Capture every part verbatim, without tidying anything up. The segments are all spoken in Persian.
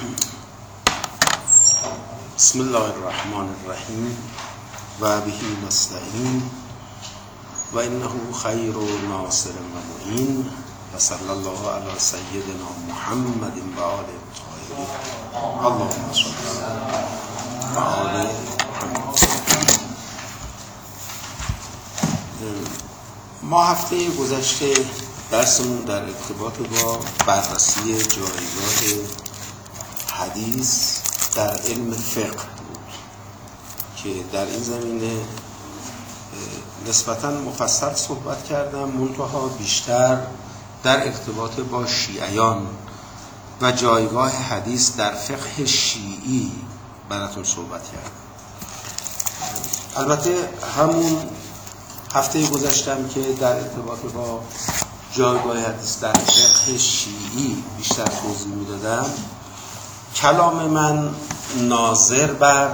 بسم الله الرحمن الرحیم و به نستعین و انه خیر ناصر و معین و صلی الله علی سیدنا محمد و آل الطاهرین. اللهم صل علی آل محمد. ما هفته گذشته درسمون در ارتباط با بررسی جایگاه حدیث در علم فقه بود که در این زمینه نسبتاً مفصل صحبت کردم، منتها بیشتر در ارتباط با شیعیان و جایگاه حدیث در فقه شیعی براتون صحبت کردم. البته همون هفته گذشتم که در ارتباط با جایگاه حدیث در فقه شیعی بیشتر توضیح میدادم، کلام من ناظر بر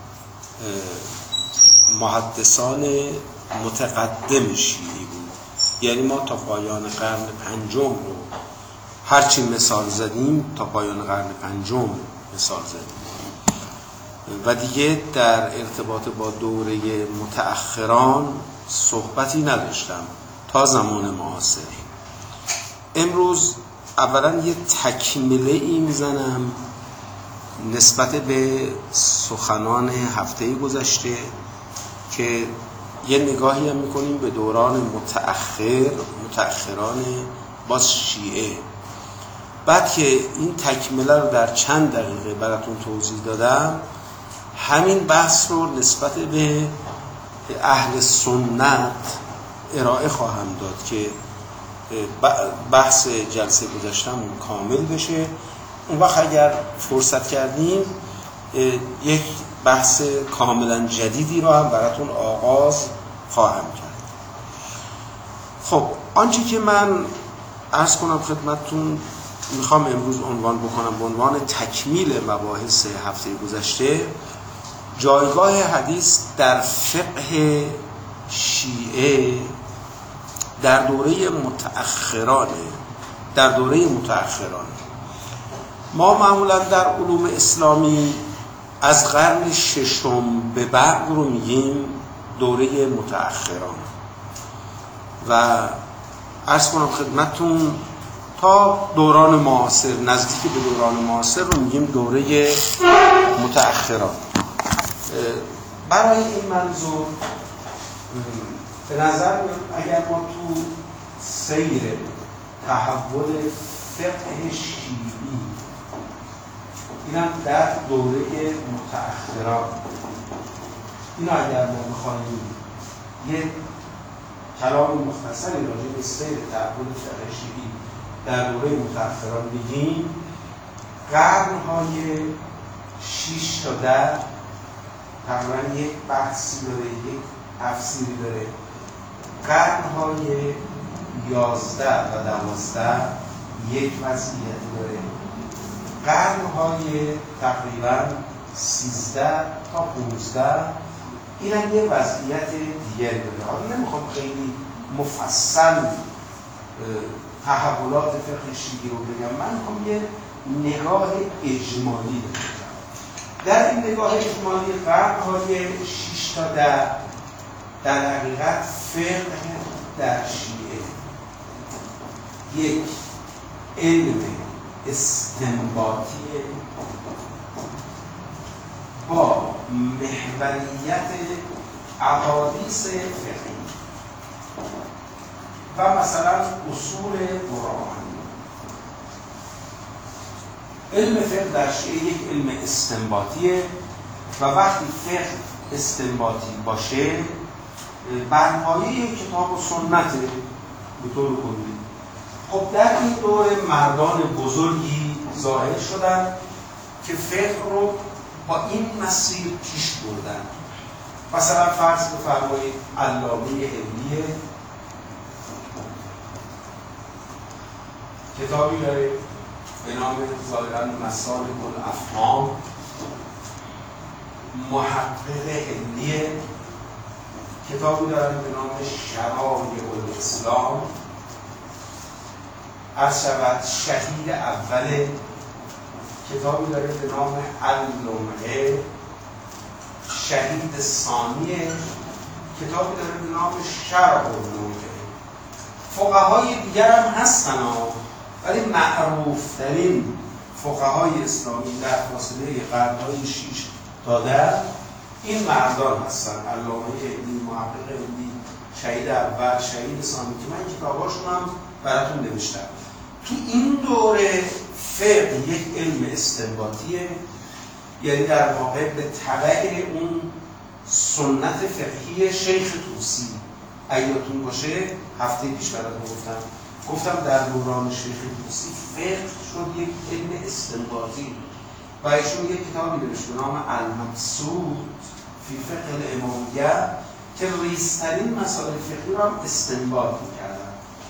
محدثان متقدم شیعی بود. یعنی ما تا پایان قرن پنجم رو هرچی مثال زدیم تا پایان قرن پنجم مثال زدیم و دیگه در ارتباط با دوره متأخران صحبتی نداشتم تا زمان معاصر. امروز اولا یه تکمله ای میزنم نسبت به سخنان هفته گذشته که یه نگاهی هم میکنیم به دوران متأخر متأخران باز شیعه. بعد که این تکمله رو در چند دقیقه براتون توضیح دادم، همین بحث رو نسبت به اهل سنت ارائه خواهم داد که بحث جلسه گذشته‌مون کامل بشه. اون وقت اگر فرصت کردیم یک بحث کاملا جدیدی رو هم براتون آغاز خواهم کرد. خب آنچه که من عرض کنم خدمتتون میخوام امروز عنوان بکنم به عنوان تکمیل مباحث هفته گذشته، جایگاه حدیث در فقه شیعه در دوره متأخرانه. در دوره متأخرانه ما معمولا در علوم اسلامی از قرن ششم به بعد رو میگیم دوره متأخران و عرض کنم خدمتتون تا دوران معاصر، نزدیک به دوران معاصر رو میگیم دوره متأخران. برای این منظور به نظر اگر ما تو سیر تحول فقه شیعی اینم در دوره متأخران، اینا اگر ما بخواهیم یک کلام مختصری راجع به سیر تحول فقه شیعی در دوره متأخران بگیم، قرن‌های شش تا ده تقریبا یک بحثی داره، یک تفسیری داره. قرن‌های یازده و دوازده یک وضعیتی داره. قرن‌های تقریبا سیزده تا پانزده این هم یه وضعیت دیگری داره. حالا نمیخوام خیلی مفصل تحولات فقه شیعی رو بگم، من میخوام یه نگاه اجمالی بگم. در این نگاه اجمالی قرن‌های شش تا ده در حقیقت فقه در شیعه یک علم استنباطی با محوریت احادیث فقهی و مثلا اصول قرآنی. علم فقه در شیعه یک علم استنباطیه و وقتی فقه استنباطی باشه بر پایه کتاب و سنته به طور کلی. خب در این دوره مردان بزرگی ظاهر شدن که فقه رو با این مسیر پیش بردن. مثلا فرض بفرمایید علامه حلیه کتابی داره به نام ظاهراً مسالک الافهام. محقق حلیه کتابی داره به نام شرایع الاسلام. عرض شود شهید اول کتابی داره به نام اللمعه، شهید ثانیه، کتابی داره به نام شرح اللمعه. فقهای دیگر هم هستن ها، ولی معروف ترین فقهای اسلامی در فاصله قرن‌های شش تا ده این مردان هستن: علامه علمی، محقق علمی، شهید اول، شهید ثانی، که من کتاباشون هم براتون نوشتم. تو این دوره فقه یک علم استنباطیه، یعنی در واقع به تبع اون سنت فقهی شیخ طوسی. اگه یادتون باشه هفته پیش براتون گفتم گفتم در دوران شیخ طوسی فقه شد یک علم استنباطی و ایشون یک کتابی نوشت به نام المبسوط فی فقه الامامیه که ریزترین مسائل فقهی رو هم استنباط می‌کردن.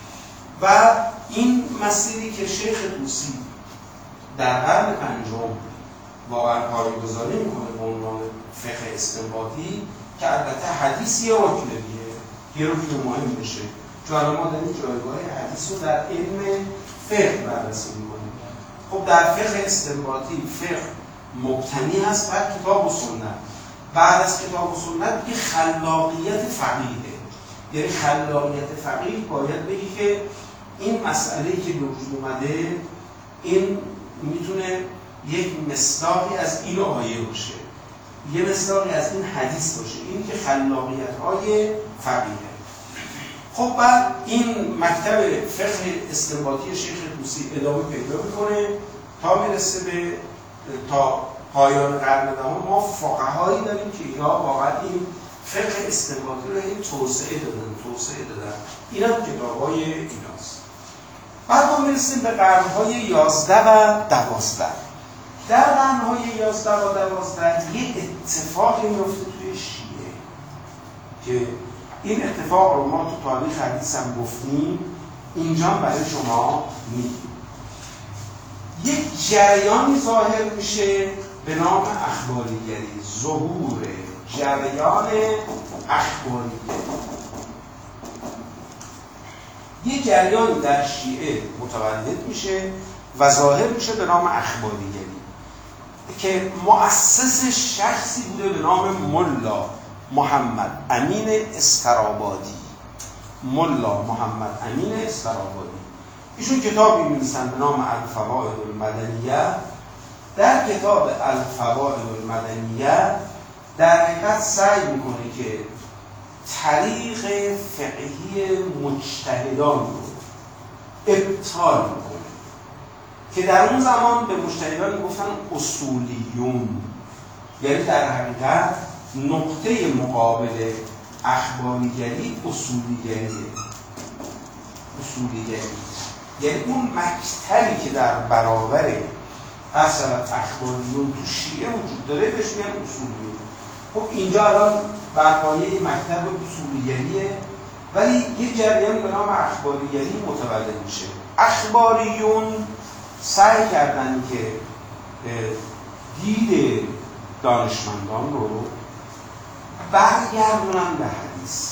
و این مسیری که شیخ طوسی در قرن پنجم واقعا پایه‌گذاری میکنه به عنوان فقه استنباطی، که البته حدیث یه رکنه دیگه، یه رکن مهم میشه، چون الان ما داریم جایگاه حدیث رو در علم فقه بررسی میکنیم. خب در فقه استنباطی فقه مبتنی هست بر کتاب و سنت. بعد از کتاب و سنت دیگه خلاقیت فقیهه، یعنی خلاقیت فقیه باید بگی که این مسئله‌ای که به وجود اومده این میتونه یک مصداقی از این آیه باشه، یه مصداقی از این حدیث باشه. این که خلاقیت‌های فقیهه. خب بعد این مکتب فقه استنباطی شیخ طوسی ادامه پیدا میکنه تا میرسه به تا پایان قرن دهم. ما فقهایی داریم که اینا واقعا این فقه استنباطی رو این توسعه دادن توسعه دادن اینا کتاب‌های ایناست. بعد ما میرسیم به قرن‌های یازده و دوازده. در قرن‌های یازده و دوازده یه اتفاقی میفته توی شیعه که این اتفاق رو ما تو تاریخ حدیث هم گفتیم، اینجا برای شما میگیم. یک جریانی ظاهر میشه به نام اخباریگری، ظهور جریان اخباریگری. یک جریان در شیعه متولد میشه و ظاهر میشه به نام اخباریگری که مؤسس شخصی بوده به نام ملا محمد امین استرابادی. ملا محمد امین استرابادی ایشون کتابی می‌نویسن به نام الفوائد المدنیه. در کتاب الفوائد المدنیه در حقیقت سعی میکنه که طریق فقهی مجتهدان رو ابطال میکنه که در اون زمان به مجتهدان میگفتن اصولیون، یعنی در حقیقت نقطه مقابل اخباریگری اصولیگریه. اصولیگری یعنی اون مکتبی که در برابر اصلا اخباریون تو شیعه وجود داره بهش میگن اصولیون. خب اینجا الان برپایه مکتب اصولیگریه، ولی یه جریان به نام اخباریگری متولد میشه. اخباریون سعی کردن که دید دانشمندان رو برگردونن به حدیث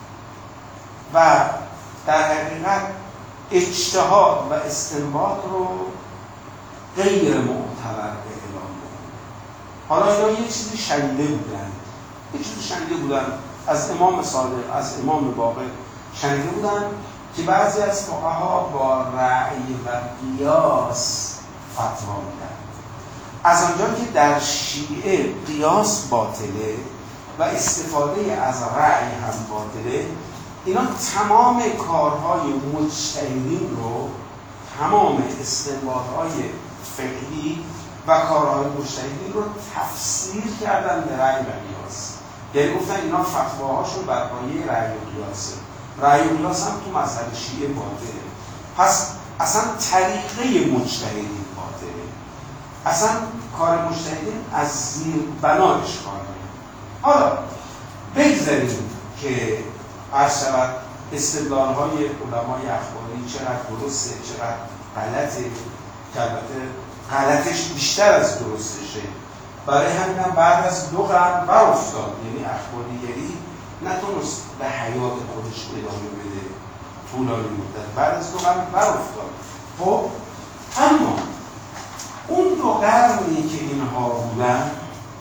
و در حقیقت اجتهاد و استنباط رو غیر معتبر اعلام کنن. حالا اینا یه چیزی شنیده بودن یه چیزی شنیده بودن از امام صادق، از امام باقر شنیده بودن که بعضی از فقها با رأی و قیاس فتوا میدن. از آنجا که در شیعه قیاس باطله و استفاده از رأی هم باطله، اینا تمام کارهای مجتهدین رو، تمام استنباطهای فقهی و کارهای مجتهدین رو تفسیر کردن به رأی و قیاس. یعنی گفتن اینا فتواهاشون بر پایه رأی و قیاسه. رأی و قیاس هم تو مذهب شیعه باطله. پس اصلا طریقه مجتهدین باطله. اصلا کار مجتهدین از زیر بنایش کار داره. حالا بگذاریم که عرض شود استدلال‌های علمای اخباری چقدر درسته چقدر غلطه، که البته غلطش بیشتر از درستشه. برای همین هم بعد از دو قرن بر افتاد، یعنی اخباریگری نتونست به حیات خودش ادامه بده طولانی مدت، بعد از دو قرن بر افتاد. خب اما اون دو قرنی که اینها بودن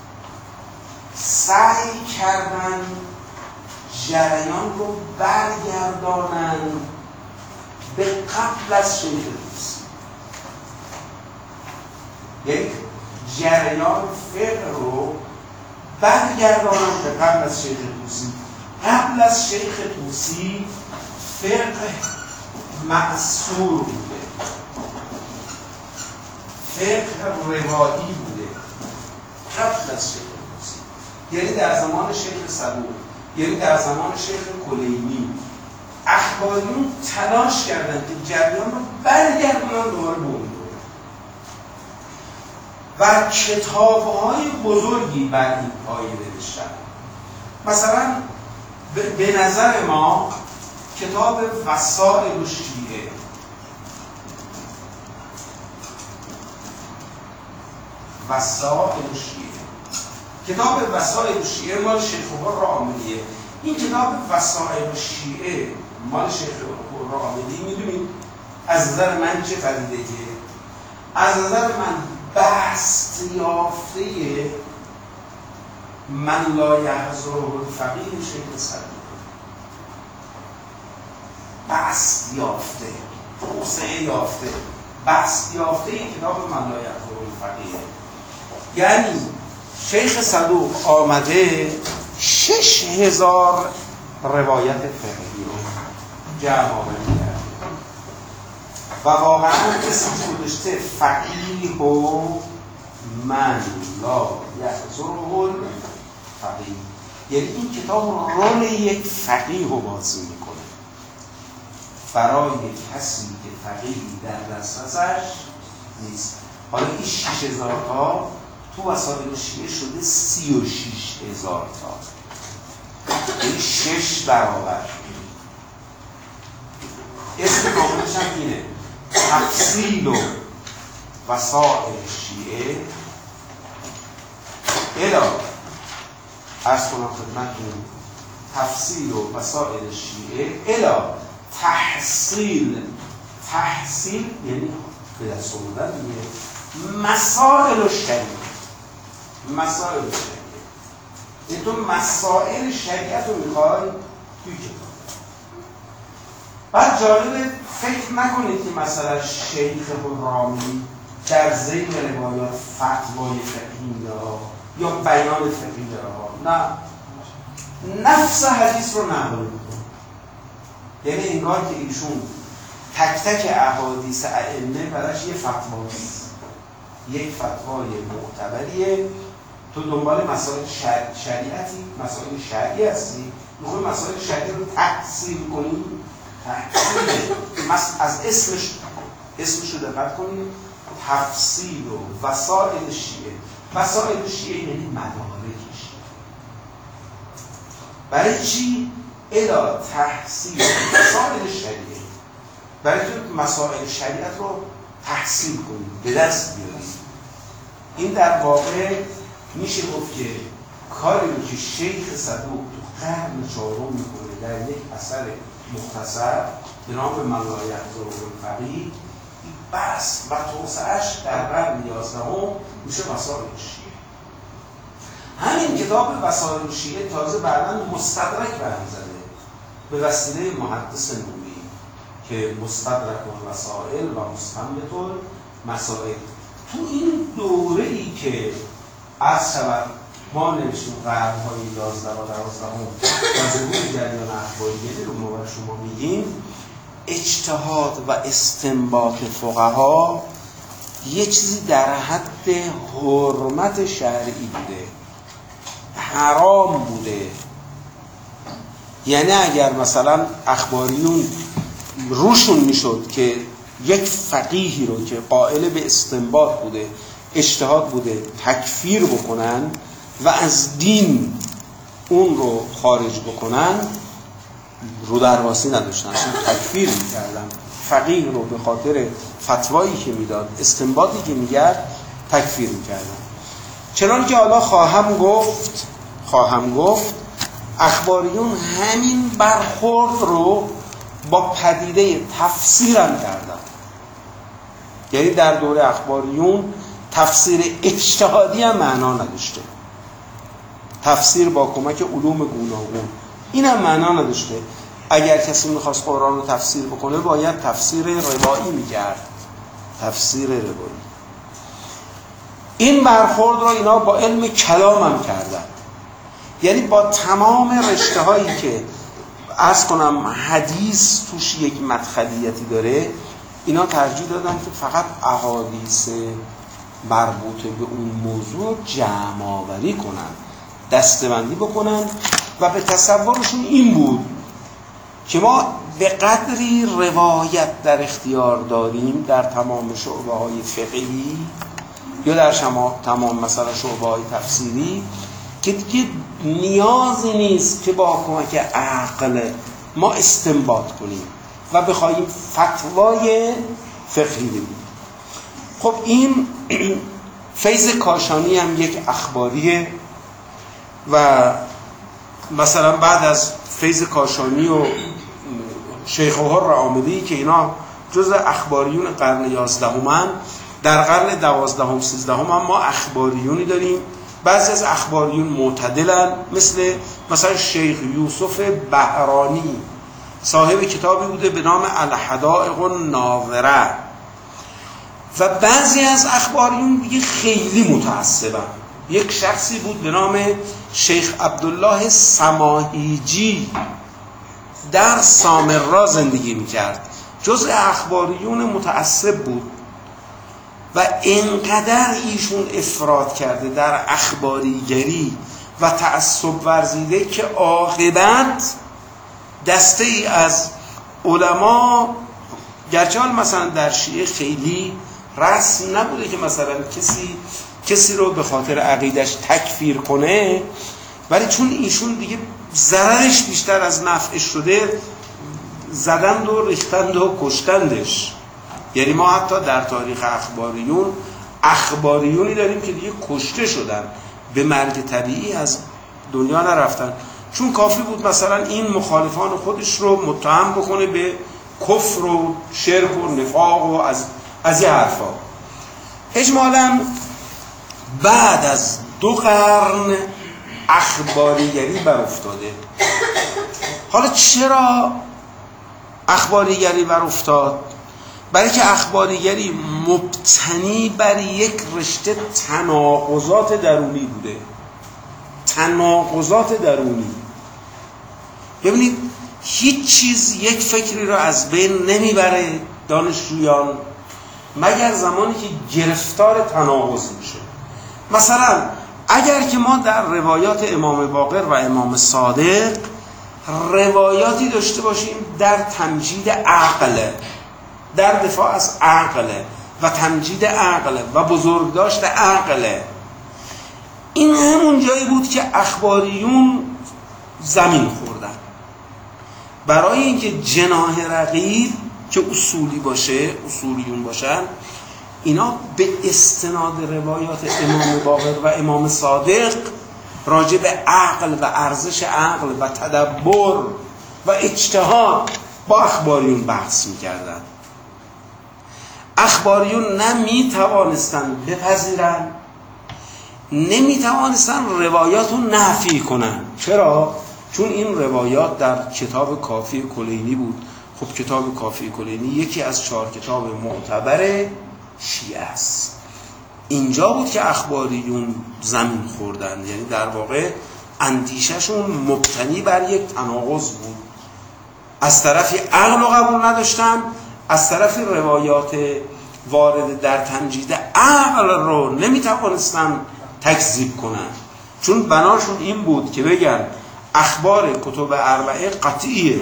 سعی کردن جریان رو برگردانن به قبل از شیخ طوسی. یعنی جریان فقه رو برگردانن به قبل از شیخ طوسی. قبل از شیخ طوسی فقه معصور بوده، فقه روایی بوده قبل از شیخ طوسی. یعنی در زمان شیخ صدوق، یعنی در زمان شیخ کلینی اخباریون تلاش کردند که جریان رو برگردونن دوباره به اون دوره و کتاب‌های بزرگی بر این پایه نوشتن. مثلا به نظر ما کتاب وسائل الشیعه وسائل الشیعه کتاب وسائل الشیعه مال شیخ الراملیه. این کتاب وسائل الشیعه مال شیخ الراملی میدونید از نظر من چه پدیده که از نظر من بست یافته من لا یحضره الفقیه شیخ صدوق، بست یافته، توسعه یافته، بست یافته این کتاب من لا یحضره الفقیه. یعنی شیخ صدوق آمده شش هزار روایت فقهی رو جمع آوری کرده و واقعا اسم گذاشته فقیه و من لا یحضره الفقیه. یعنی این کتاب رول یک فقیه رو بازی میکنه برای کسی که فقیهی در دسترسش نیست. حالا این شش هزار تا تو وسائل شیعه شده سی و شش هزار تا، یعنی شش برابر. اسم کاملش هم اینه تفصیل و وسائل شیعه الا عرض کنم خدمتتون تفصیل و وسائل شیعه الا تحصیل. تحصیل یعنی به دست آوردن دیگه مسائل شریعه. مسائل شریعه یعنی تو مسائل شریعت رو میخوای توی کتاب. بعد جالب فکر نکنید که مثلا شیخ الراملی در ذیل روایات فتوای فقهی داره یا بیان فقهی داره، نه، نفس حدیث رو نقل میکنه. یعنی انگار که ایشون تک تک احادیث ائمه براش یه فتواست، یک فتوای معتبریه. تو دنبال مسائل شر... شریعتی، مسائل شرعی هستی، میخوای مسائل شرعی رو تحصیل کنی. تحصیل از اسمش اسمش رو دقت کنید، تفصیل و وسائل شیعه. وسائل شیعه یعنی مدارکش. برای چی؟ الا تحصیل مسائل شریعه، برای که مسائل شریعت رو تحصیل کنید، به دست بیارید. این در واقع میشه گفت که کاری رو که شیخ صدوق تو قرن چهارم میکنه در یک اثر مختصر به نام من لا یحضره الفقیه، بس و توسعه‌اش در قرن یازدهم میشه وسائل شیعه. همین کتاب وسائل شیعه تازه بعداً مستدرک برمی زده به وسیله محدث نوری که مستدرک الوسائل و مستنبط المسائل. تو این دوره‌ای که از شود ما نوشتیم قرن‌های یازده و دوازدهم و ظهور جریان اخباریه رو ما شما میگیم، اجتهاد و استنباط فقها یه چیزی در حد حرمت شرعی بوده، حرام بوده. یعنی اگر مثلا اخباریون روشون میشد که یک فقیهی رو که قائل به استنباط بوده، اجتهاد بوده، تکفیر بکنن و از دین اون رو خارج بکنن، رو درواسی نداشتن، اصلا تکفیر میکردن فقیه رو به خاطر فتوایی که میداد، استنباطی که میگرد تکفیر میکردن. چنان که حالا خواهم گفت خواهم گفت اخباریون همین برخورد رو با پدیده تفسیر هم کردن. یعنی در دوره اخباریون تفسیر اجتهادی هم معنا نداشته. تفسیر با کمک علوم گوناگون این هم معنا نداشته. اگر کسی میخواست قرآن رو تفسیر بکنه باید تفسیر روایی میکرد، تفسیر روایی. این برخورد رو اینا با علم کلام هم کردن، یعنی با تمام رشته هایی که عرض کنم حدیث توش یک مدخلیتی داره، اینا ترجیح دادن که فقط احادیث مربوطه به اون موضوع جمع آوری کنن، دسته‌بندی بکنن و به تصورشون این بود که ما به قدری روایت در اختیار داریم در تمام شعبه های فقهی یا در شما تمام مثلا شعبه های تفسیری که دیگه نیازی نیست که با کمک عقل ما استنباط کنیم و بخوایم فتوای فقهی بدیم. خب این فیض کاشانی هم یک اخباریه و مثلا بعد از فیض کاشانی و شیخ حر عاملی که اینا جز اخباریون قرن یازدهمن، در قرن دوازدهم سیزدهم هم ما اخباریونی داریم. بعضی از اخباریون معتدلن، مثل مثلا شیخ یوسف بهرانی صاحب کتابی بوده به نام الحدائق الناظره، و بعضی از اخباریون دیگه خیلی متعصبن. یک شخصی بود به نام شیخ عبدالله سماحیجی در سامرا زندگی میکرد، جزء اخباریون متعصب بود و اینقدر ایشون افراط کرده در اخباریگری و تعصب ورزیده که عاقبت دسته ای از علما، گرچه حال مثلا در شیعه خیلی رسم نبوده که مثلا کسی کسی رو به خاطر عقیدش تکفیر کنه، ولی چون ایشون دیگه ضررش بیشتر از نفعش شده زدند و ریختند و کشتندش. یعنی ما حتی در تاریخ اخباریون اخباریونی داریم که دیگه کشته شدن، به مرگ طبیعی از دنیا نرفتن، چون کافی بود مثلا این مخالفان خودش رو متهم بکنه به کفر و شرک و نفاق و از از این حرفا. اجمالاً بعد از دو قرن اخباریگری بر افتاده. حالا چرا اخباریگری بر افتاد؟ برای که اخباریگری مبتنی بر یک رشته تناقضات درونی بوده. تناقضات درونی. ببینید هیچ چیز یک فکری را از بین نمیبره دانشجویان مگر زمانی که گرفتار تناقض میشه. مثلا اگر که ما در روایات امام باقر و امام صادق روایاتی داشته باشیم در تمجید عقل، در دفاع از عقل و تمجید عقل و بزرگداشت عقل، این همون جایی بود که اخباریون زمین خوردن. برای اینکه جناح رقیب که اصولی باشه، اصولیون باشن، اینا به استناد روایات امام باقر و امام صادق راجع به عقل و ارزش عقل و تدبر و اجتهاد با اخباریون بحث میکردن. اخباریون نه میتوانستن بپذیرن، نمیتوانستن روایات رو نفی کنن. چرا؟ چون این روایات در کتاب کافی کلینی بود. خب کتاب کافی کلینی یکی از چهار کتاب معتبر شیعه است. اینجا بود که اخباریون زمین خوردن، یعنی در واقع اندیشهشون مبتنی بر یک تناقض بود. از طرفی عقل رو قبول نداشتن، از طرفی روایات وارد در تمجید عقل رو نمیتوانستن تکذیب کنن، چون بناشون این بود که بگن اخبار کتب اربعه قطعیه.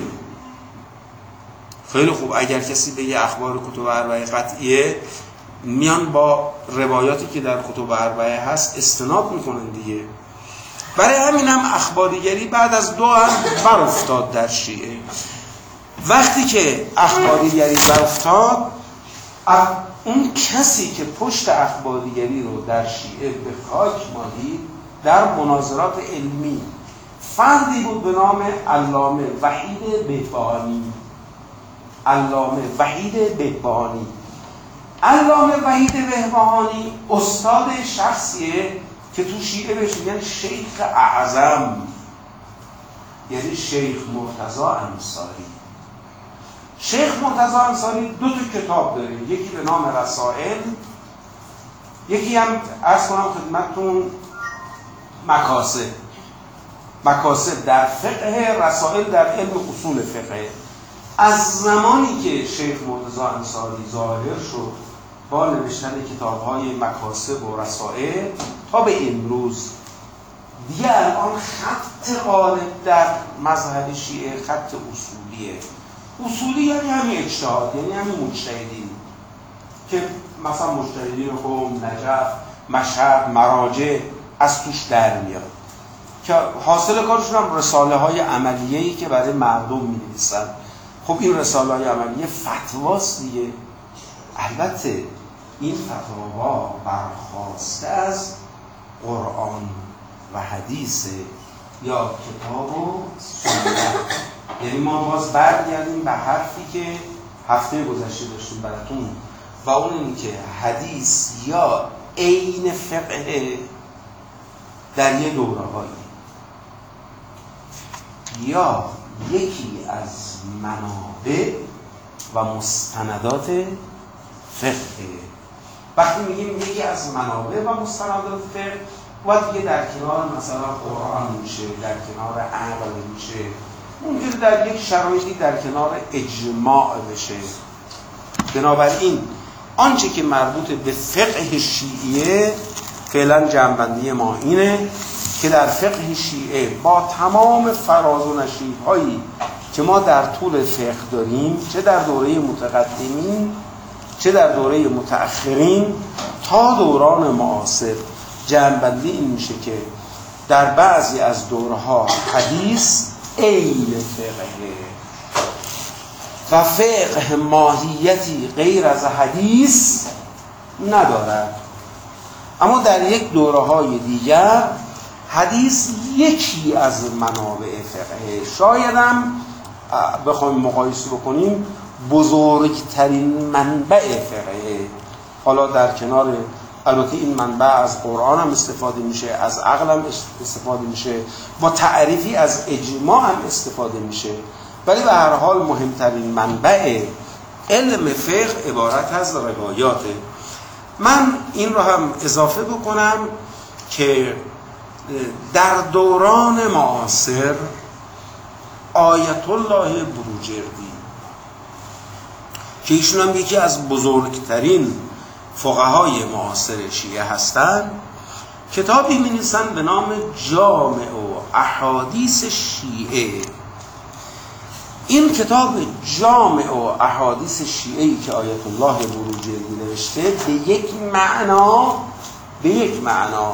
خیلی خوب، اگر کسی بگه اخبار کتب اربعه قطعیه، میان با روایاتی که در کتب اربعه هست استناد میکنن دیگه. برای همین هم اخباریگری بعد از دو هم بر افتاد در شیعه. وقتی که اخباریگری بر افتاد، اون کسی که پشت اخباریگری رو در شیعه به خاک مالید در مناظرات علمی فردی بود به نام علامه وحید بهبهانی. علامه وحید بهبهانی علامه وحید بهبهانی استاد شخصیه که تو شیعه بهش میگن شیخ اعظم، یعنی شیخ مرتضی انصاری. شیخ مرتضی انصاری دو تا کتاب داره، یکی به نام رسائل، یکی هم عرض کنم خدمتتون مکاسب. مکاسب در فقه، رسائل در علم اصول فقه. از زمانی که شیخ مرتضی انصاری ظاهر شد با نوشتن کتاب‌های مکاسب و رسائل تا به امروز، دیگه الان خط غالب در مذهب شیعه خط اصولیه. اصولی یعنی همین اجتهاد، یعنی همین مجتهدین که مثلا مجتهدین قم، نجف، مشهد، مراجع از توش در میاد که حاصل کارشون هم رساله های عملیه‌ای که برای مردم می‌نویسن. خب این رساله های عملیه فتواست دیگه. البته این فتاوا برخواسته از قرآن و حدیث یا کتاب و سنت. یعنی ما باز برگردیم به حرفی که هفته گذشته داشتیم براتون و اون این که حدیث یا عین فقه در یه دوره هایی یا یکی از منابع و مستندات فقه. وقتی میگیم یکی از منابع و مستندات فقه و دیگه در کنار مثلا قرآن میشه، در کنار عقل میشه، ممکنه در یک شرایطی در کنار اجماع بشه. بنابراین آنچه که مربوط به فقه شیعه فعلا جنبندی ما اینه که در فقه شیعه با تمام فراز و نشیب‌هایی که ما در طول فقه داریم، چه در دوره متقدمین چه در دوره متأخرین تا دوران معاصر، جنبندی این میشه که در بعضی از دورها حدیث عین فقه و فقه ماهیتی غیر از حدیث ندارد، اما در یک دوره‌های دیگر حدیث یکی از منابع فقه، شاید هم بخوایم مقایسه بکنیم بزرگترین منبع فقه. حالا در کنار البته این منبع از قرآن هم استفاده میشه، از عقل هم استفاده میشه، با تعریفی از اجماع هم استفاده میشه، ولی به هر حال مهمترین منبع علم فقه عبارت از روایاته. من این رو هم اضافه بکنم که در دوران معاصر آیت الله بروجردی که ایشون هم یکی از بزرگترین فقهای معاصر شیعه هستند، کتابی می‌نویسند به نام جامع و احادیث شیعه. این کتاب جامع و احادیث شیعه‌ای که آیت الله بروجردی نوشته به یک معنا به یک معنا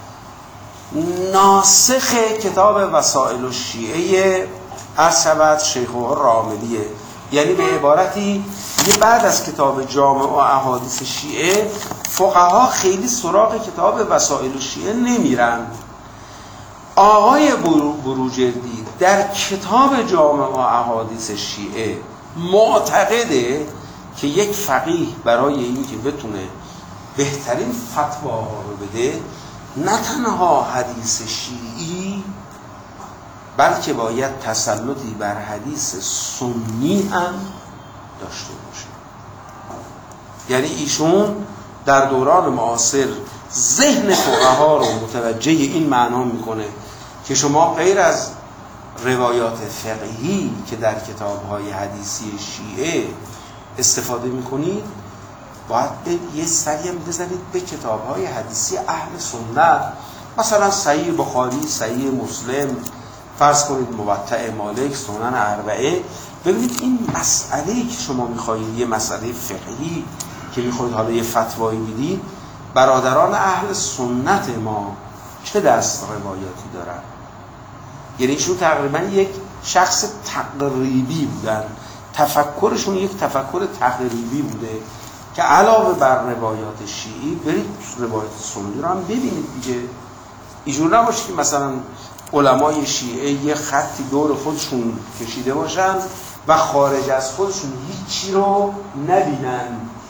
ناسخ کتاب وسائل الشیعه ارشد شیخ راملیه. یعنی به عبارتی یه بعد از کتاب جامع و احادیث شیعه فقها خیلی سراغ کتاب وسائل الشیعه نمیرن. آقای بروجردی در کتاب جامع و احادیث شیعه معتقده که یک فقیه برای این که بتونه بهترین فتواها رو بده نه تنها حدیث شیعی بلکه باید تسلطی بر حدیث سنی هم داشته باشه. یعنی ایشون در دوران معاصر ذهن فقها رو متوجه این معنا میکنه که شما غیر از روایات فقهی که در کتاب‌های حدیثی شیعه استفاده میکنید، باید یه سری هم بزنید به کتاب‌های حدیثی اهل سنت، مثلا صحیح بخاری، صحیح مسلم، فرض کنید موطأ مالک، سنن اربعه. ببینید این مسئله‌ای که شما می‌خواید، یه مسئله فقهی که می‌خواید حالا یه فتوایی بدید، برادران اهل سنت ما چه دست روایاتی دارن؟ یعنی ایشون تقریبا یک شخص تقریبی بودن، تفکرشون یک تفکر تقریبی بوده که علاوه بر روایات شیعی برید روایات سنی رو هم ببینید دیگه. اینجور نباشه که مثلا علمای شیعه یه خطی دور خودشون کشیده باشن و خارج از خودشون هیچی رو نبینن.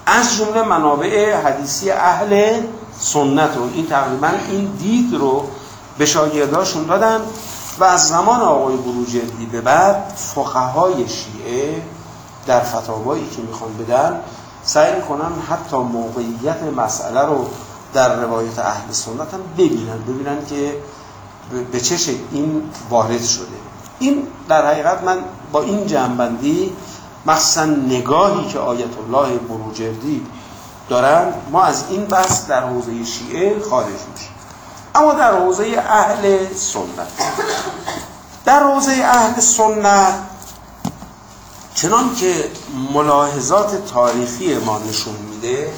از جمله منابع حدیثی اهل سنت رو این تقریبا این دید رو به شاگرداشون دادن و از زمان آقای بروجردی به بعد فقهای شیعه در فتاوایی که میخوان بدن سعی میکنن حتی موقعیت مسئله رو در روایت اهل سنت هم ببینن ببینن که به چه شکل این وارد شده. این در حقیقت من با این جنبندی مخصوصا نگاهی که آیت الله بروجردی دارن ما از این بحث در حوزه شیعه خارج میشیم. اما در حوزه اهل سنت در حوزه اهل سنت چنان که ملاحظات تاریخی ما نشون میده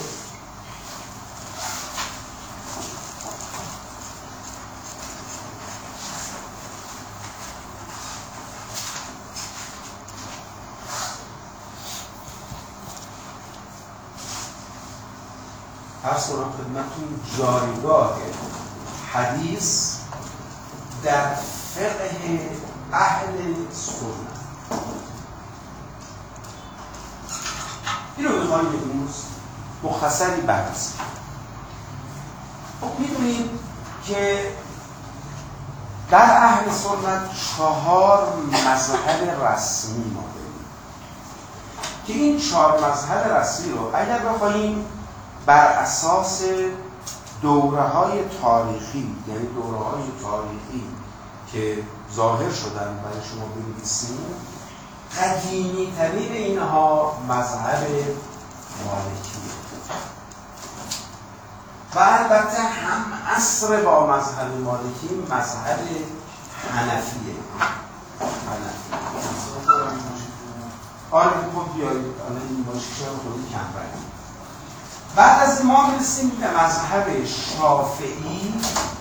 عرض کنم خدمتتون جایگاه حدیث در فقه اهل سنت این رو بخواهیم امروز مختصری بررسی. خب میدونید که در اهل سنت چهار مذهب رسمی ما داریم که این چهار مذهب رسمی رو اگر بخواهیم بر اساس دوره های تاریخی یعنی دوره های تاریخی که ظاهر شدن برای شما بنویسیم قدیمی ترین اینها مذهب مالکیه و البته هم عصر با مذهب مالکی مذهب حنفیه. حنفیه آره خب بیایید الان این ماشیشه رو خودی کم بریم. بعد از ما میرسیم به مذهب شافعی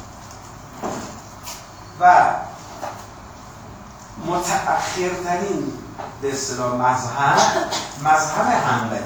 و متأخرترین به اصطلاح مذهب مذهب حنبلی.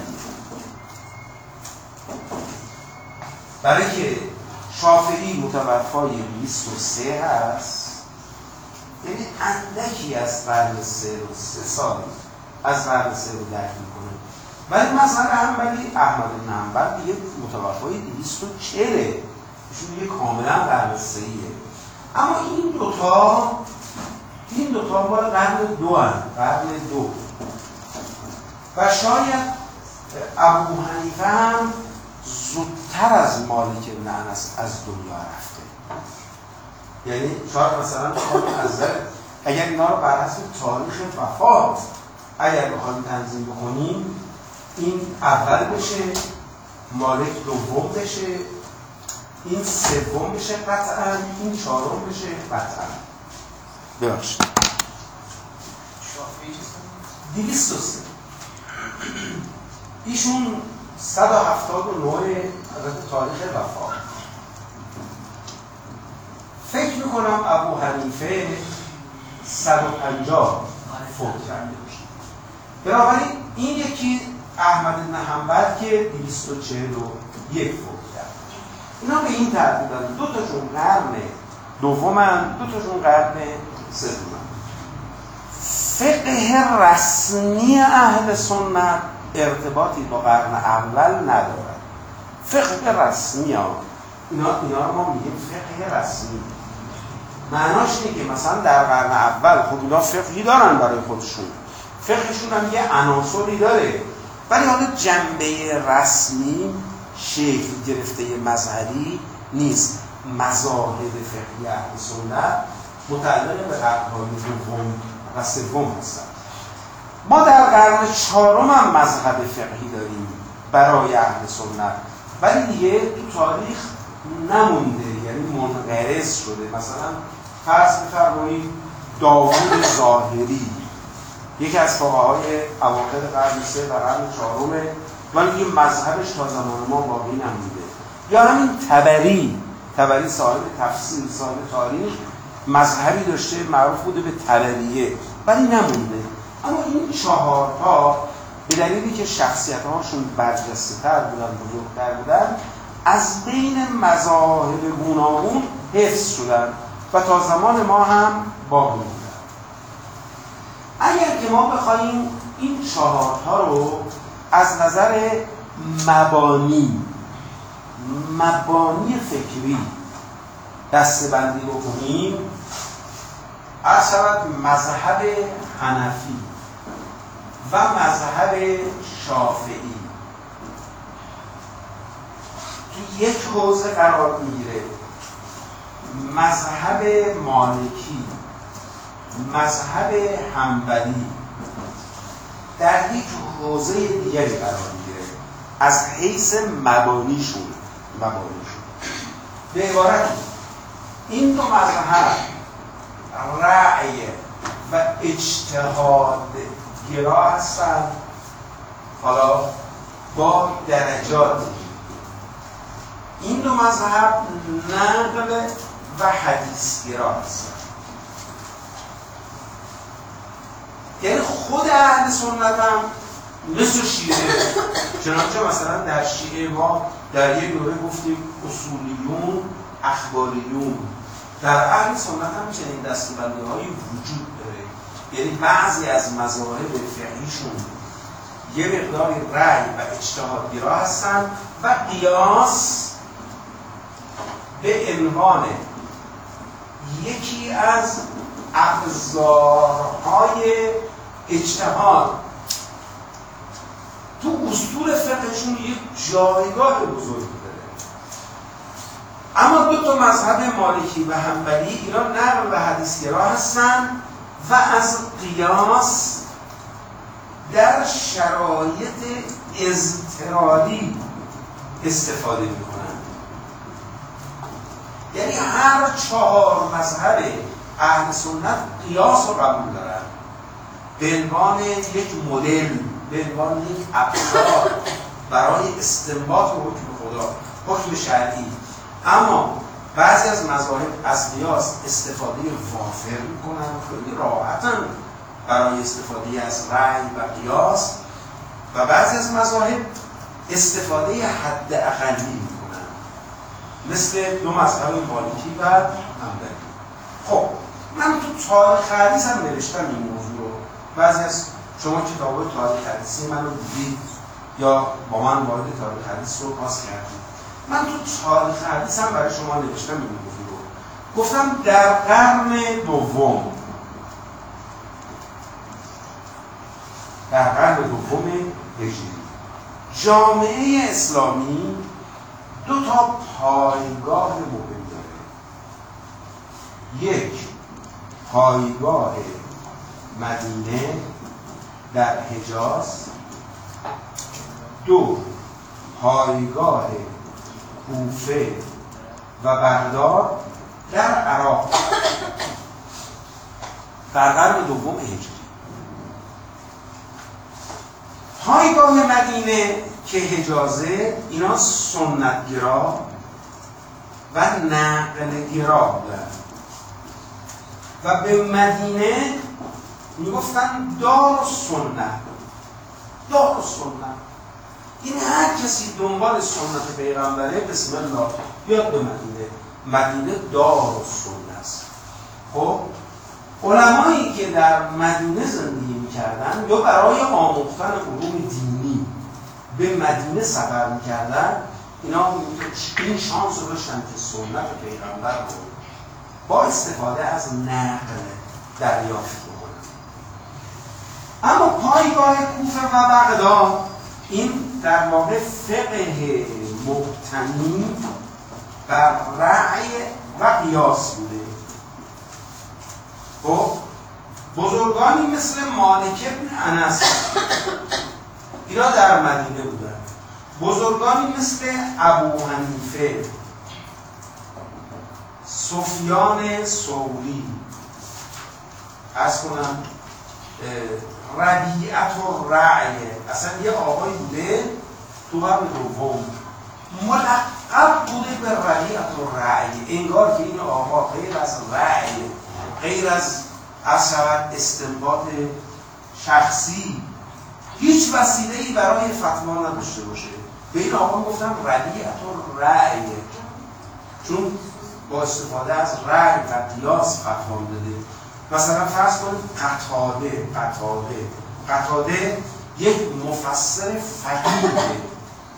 برای که شافعی متوفای بیست و سه هست یعنی اندکی از قرن سه و سه سال از قرن سه رو درک میکنه. ولی مذهب حنبلی احمد بن حنبل دیگه متوفای دویست و چهل ایشون دیگه کاملا قرن سه ایه. اما این دوتا این دوتا مال قرن دو هست قرن دو و شاید ابو حنیفه هم زودتر از مالک بن انس از دنیا رفته. یعنی شاید مثلا از اگر اینا رو بر حسب تاریخ وفات اگر بخوایم تنظیم بکنیم این اول بشه مالک دوم بشه این سوم بشه قطعا این چهارم بشه قطعا. ببخشید دویست و سه ایشون صد و هفتاد و نه از تاریخ وفات. فکر میکنم ابو حنیفه صد و پنجاه فوت کرده باشه. بنابراین این یکی احمد بن حنبل که دویست و چهل و یک فوت کرد. اینا به این ترتیب دارن دو تاشون قرن دومن دو تاشون قرن سومن. فقه رسمی اهل سنت ارتباطی با قرن اول ندارد. فقه رسمی ها اینا, اینا رو ما میگیم فقه رسمی. معناش اینه که مثلا در قرن اول خب اینا فقهی دارن برای خودشون فقهشون هم یه عناصری داره ولی حالا جنبه رسمی شکل گرفته مذهبی نیست. مذاهب فقهی اهل سنت متعلق به قرن‌های دوم و سوم هستن. ما در قرن چهارم هم مذهب فقهی داریم برای اهل سنت ولی دیگه تو تاریخ نمونده یعنی منقرض شده. مثلا فرض بفرمایید داوود ظاهری یکی از فقهای اواخر قرن سه و قرن چهارم ولی دیگه مذهبش تا زمان ما باقی نمونده. یا همین طبری طبری صاحب تفسیر صاحب تاریخ مذهبی داشته معروف بوده به طبریه ولی نمونده. اما این چهارتا به دلیلی که شخصیت‌هاشون برجسته‌تر بودن بزرگتر بودن از بین مذاهب گوناگون حفظ شدن و تا زمان ما هم باقی موندن. اگر که ما بخوایم این چهارتا رو از نظر مبانی مبانی فکری دسته بندی بکنیم، از شود مذهب حنفی و مذهب شافعی تو یک حوزه قرار میگیره، مذهب مالکی، مذهب حنبلی در یک حوزه دیگری قرار میگیره از حیث مبانیشون مبانیشون به عبارت این دو مذهب رأی و اجتهاد گرا هستند، حالا با درجات. این دو مذهب نقل و حدیث گرا هستند. یعنی خود اهل سنت هم مثل شیعه، چنانچه مثلا در شیعه ما در یک دوره گفتیم اصولیون، اخباریون. در اهل سنت هم چنین دسته‌بندی‌هایی وجود داره. یعنی بعضی از مذاهب فقهیشون یه مقداری رأی و اجتهادگرا هستن و قیاس به عنوان یکی از ابزارهای اجتهاد تو اصول فقهشون یک جایگاه بزرگی داره. اما دو تا مذهب مالکی و حنبلی اینا نقل و حدیثگرا هستن و از قیاس در شرایط اضطراری استفاده میکنن. یعنی هر چهار مذهب اهل سنت قیاس رو قبول دارن به عنوان یک مدل، به عنوان یک ابزار برای استنباط حکم خدا، حکم شرعی. اما بعضی از مذاهب از قیاس استفاده وافر میکنن، خیلی راحتن برای استفاده از رأی و قیاس، و بعضی از مذاهب استفاده حد اقلی میکنن، مثل دو مذهب مالکی و حنبلی. خب من تو تاریخ حدیث هم نوشتم این موضوع رو. بعضی از شما کتاب‌های تاریخ حدیثی من رو دیدید یا با من وارد تاریخ حدیث رو پاس کردید. من تو تاریخ حدیث هم برای شما نوشتم این موضوع رو. گفتم در قرن دوم در قرن دوم هجری جامعه اسلامی دو تا پایگاه مهم داره. یک، پایگاه مدینه در حجاز. دو، پایگاه کوفه و بغداد در عراق در قرن دوم هجری. پایگاه مدینه که حجازه، اینا سنتگرا و نقلگرا بودن و به مدینه میگفتن دار سنت. دار سنت این هر کسی دنبال سنت پیغمبره بسم الله بیاد به مدینه. مدینه دار سنت است. خب علمایی که در مدینه زندگی میکردن یا برای آموختن علوم دینی به مدینه سفر میکردن، اینا این شانس رو داشتن که سنت پیغمبر رو با استفاده از نقل دریافت بکنن. اما پایگاه کوفه و بغداد این در واقع فقه مبتنی بر رأی و قیاس بوده. خب بزرگانی مثل مالک بن انس اینا در مدینه بودن. بزرگانی مثل ابو حنیفه، سفیان ثوری، عرض کنم ربیعت الرأی، اصلا یه آقای بوده تو قرن دوم ملقب بوده به ربیعت الرأی، انگار که این آقا غیر از رأی، غیر از اثر استنباط شخصی هیچ وسیله‌ای برای فتوا نداشته باشه. به این آقا گفتن ربیعت الرأی، چون با استفاده از رأی و قیاس فتوا داده. مثلا فرض کنید قتاده قتاده قتاده یک مفسر فقیه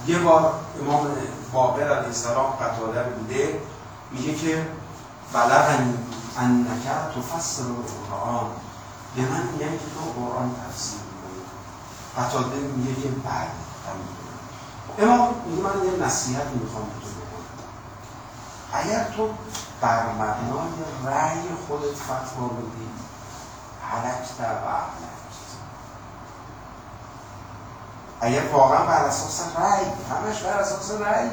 یه بار امام باقر علیه السلام قتاده بوده، میگه که بلغنی انک تفسر القرآن، به من میگن که تو قرآن تفسیر میکنی. قتاده میگه که بله امام میگه من یه نصیحت میخوام به تو بکنم، اگر تو بر مبنای رأی خودت فتوا بدی هلکت و اهلکت. اگر واقعا بر اساس رأی، همش بر اساس رأی،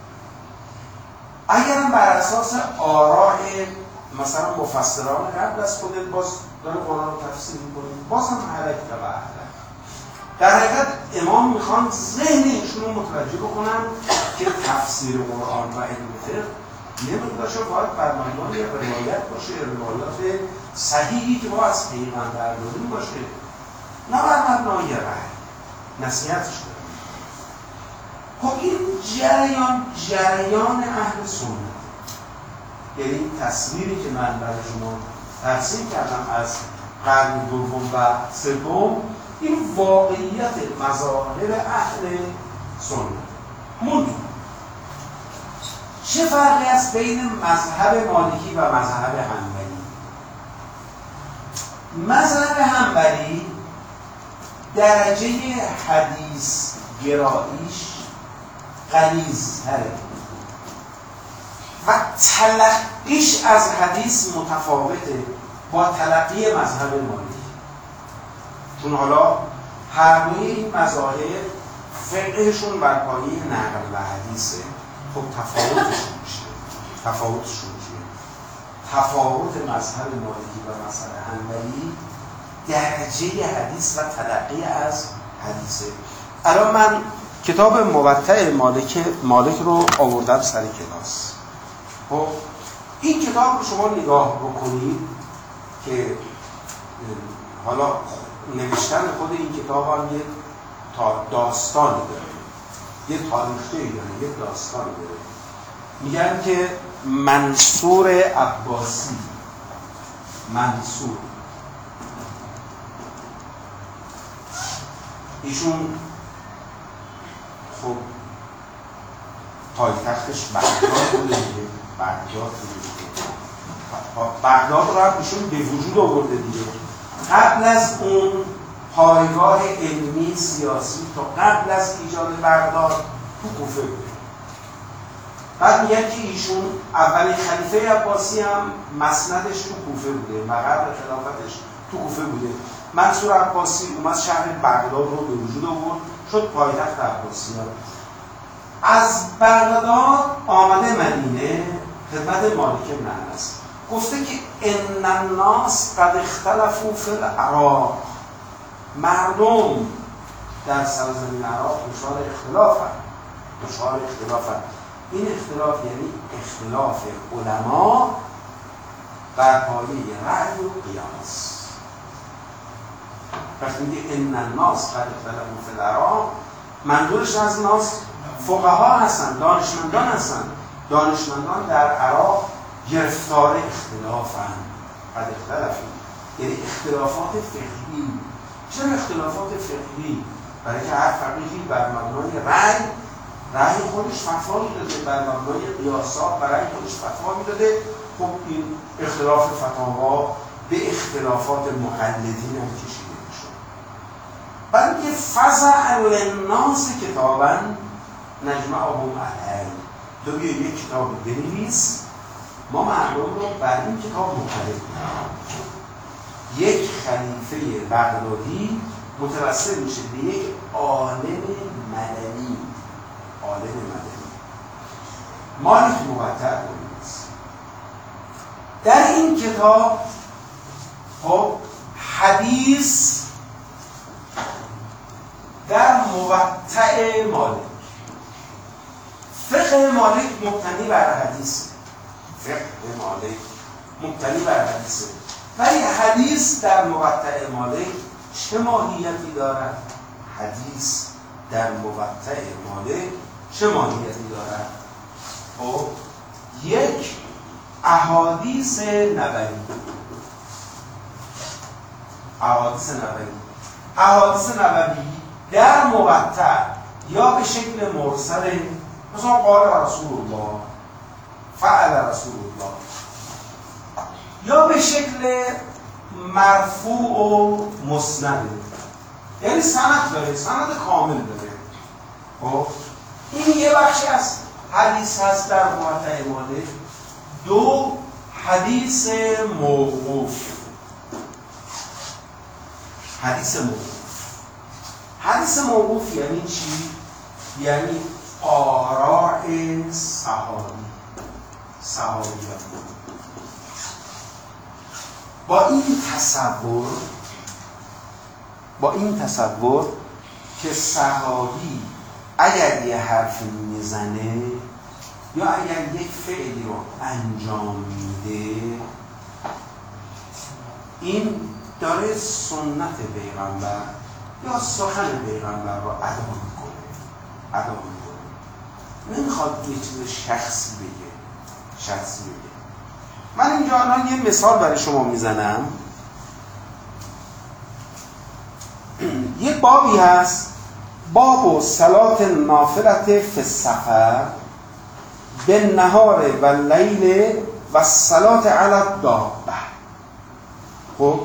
اگرم بر اساس آراء مثلا مفسران قبل از خودت باز داره قرآن رو تفسیر میکنی، باز هم هلکت و اهلکت. در حقیقت امام میخوان ذهن ایشون رو متوجه بکنن که تفسیر قرآن و علم فقه نمی‌داشه باید بر مبنای روایت باشه، روایات صحیحی که ما از پیغمبر داریم باشه، نه بر مبنای رأی. نصیحتش داریم. خب این جریان جریان اهل سنت، یعنی تصویری که من برای شما ترسیم کردم از قرن دوم و سوم، این واقعیت مذاهب اهل سنت. موندیم چه فرقی است بین مذهب مالکی و مذهب حنبلی؟ مذهب حنبلی درجه حدیث گراییش غلیظ‌تره و تلقیش از حدیث متفاوته با تلقی مذهب مالکی. چون حالا هر دوی این مذاهب فقهشون بر پایه نقل و حدیثه. خب تفاوتشون میشه تفاوتشون میشه تفاوت مذهب مالکی و مذهب حنبلی درجه حدیث و تلقی از حدیثه. الان من کتاب موطأ مالک مالک رو آوردم سر کلاس. خب این کتاب رو شما نگاه بکنید که حالا نوشتن خود این کتاب هم یه داستانی داره، یه تاریخچه‌ای داره، یه داستانی داره. میگن که منصور عباسی، منصور ایشون خب پایتختش بغداد بوده دیگه، بغداد بوده. بغداد رو هم ایشون به وجود آورده دیگه. قبل از اون پایگاه علمی سیاسی تا قبل از ایجاد بغداد تو کوفه بود. بعد میگن که ایشون اولین خلیفه عباسی هم مسندش تو کوفه بوده و قبل خلافتش تو کوفه بوده. منصور عباسی اومد شهر بغداد رو به وجود آورد، شد پایتخت عباسیان. از بغداد آمده مدینه خدمت مالک بن انس، گفته که ان الناس قد اختلفوا فی العراق، مردم در سرزمین عراق دچار اختلافند. دچار اختلافند. این اختلاف یعنی اختلاف علما بر پایه رأی و قیاس. وقتی میگه ان الناس قد اختلفوا فی العراق، منظورش از ناس فقها هستن، دانشمندان هستن. دانشمندان در عراق گرفتار اختلافند. قد اختلفوا یعنی اختلافات فقهی. چرا اختلافات فقهی؟ برای که هر فقیهی بر مبنای رأی رأی خودش فتوا میداده، بر مبنای قیاسات برای خودش فتوا میداده. خب این اختلاف فتاوا به اختلافات مقلدین هم کشیده میشد. بعد یه فزع للناس کتابا نجمعهم علیه، تو بیا یک کتاب بنویس، ما مردم رو بر این کتاب مطلع کنیم. یک خلیفه بغدادی متوسل میشه به یک عالم مدنی. عالم مدنی مالک موطأ است. در این کتاب خب حدیث در موطأ مالک، فقه مالک مبتنی بر حدیث، فقه مالک مبتنی بر حدیثه، ولی حدیث در موطأ مالک چه ماهیتی دارد؟ حدیث در موطأ مالک چه ماهیتی دارد؟ خب یک احادیث نبوی. احادیث نبوی احادیث نبوی در موطأ یا به شکل مرسل، مثلا قال رسول الله، فعل رسول الله، یا به شکل مرفوع و مسند، یعنی سند داره، سند کامل داره. خب این یه بخشی از حدیث هست در موطأ مالک. دو، حدیث موقوف. حدیث موقوف حدیث موقوف یعنی چی؟ یعنی آراء صحابی صحابیان. با این تصور با این تصور که صحابی اگر یه حرف میزنه یا اگر یک فعلی رو انجام میده، این داره سنت پیغمبر یا سخن پیغمبر رو ادا میکنه ادا میکنه نمیخواد یه چیز شخصی بگه شخصی بگه من اینجا الان یه مثال برای شما میزنم. یه بابی هست، باب صلات نافلت فی السفر بالنهار و اللیل و صلات علی الدابه. خب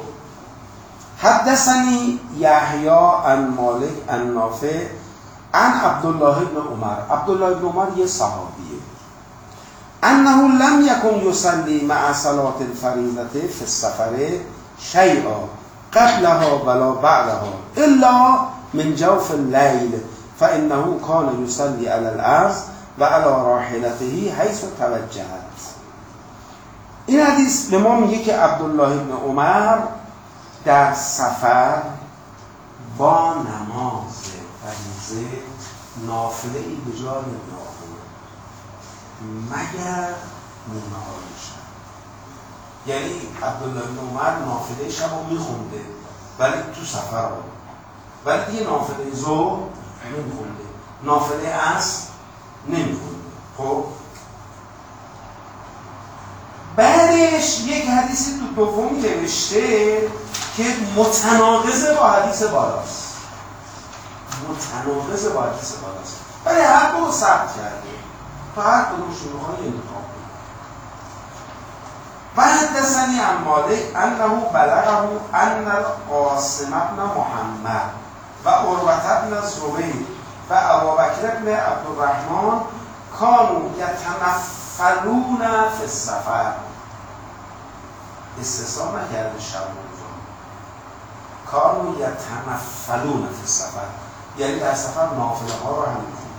حدثنی یحیی عن مالک عن نافع عن عبدالله ابن عمر. عبدالله ابن عمر یه صحابیه. انه لم یکن یصلی مع صلاة الفریضة فی السفر شیئا قبلها ولا بعدها الا من جوف الليل فانه كان يصلي على الارض و على راحلته حيث توجهت. این حدیث به ما میگه که عبدالله ابن عمر در سفر با نماز فریضه نافله ای به جا نمی‌آورد مگر نیمه های شب. یعنی عبدالله ابن عمر نافله شب رو میخونده ولی تو سفر رو، ولی دیگه نافله ظهر نمیخونده، نافله عصر نمیخونده. خب بعدش یک حدیثی تو دومی نوشته که متناقض با حدیث بالاست، متناقض با حدیث بالاست، ولی هر دو ثبت کرده، تا هر کدوم شروعهای انتخاب. و حدثنی عن مالک انه بلغه ان القاسم بن محمد و عروة بن الزبیر و ابوبکر بن عبدالرحمن كانوا یتنفلون فی السفر. استثناء نکرده شب و روز. كانوا یتنفلون فی السفر یعنی در سفر نافله ها رو هم می‌خوندن.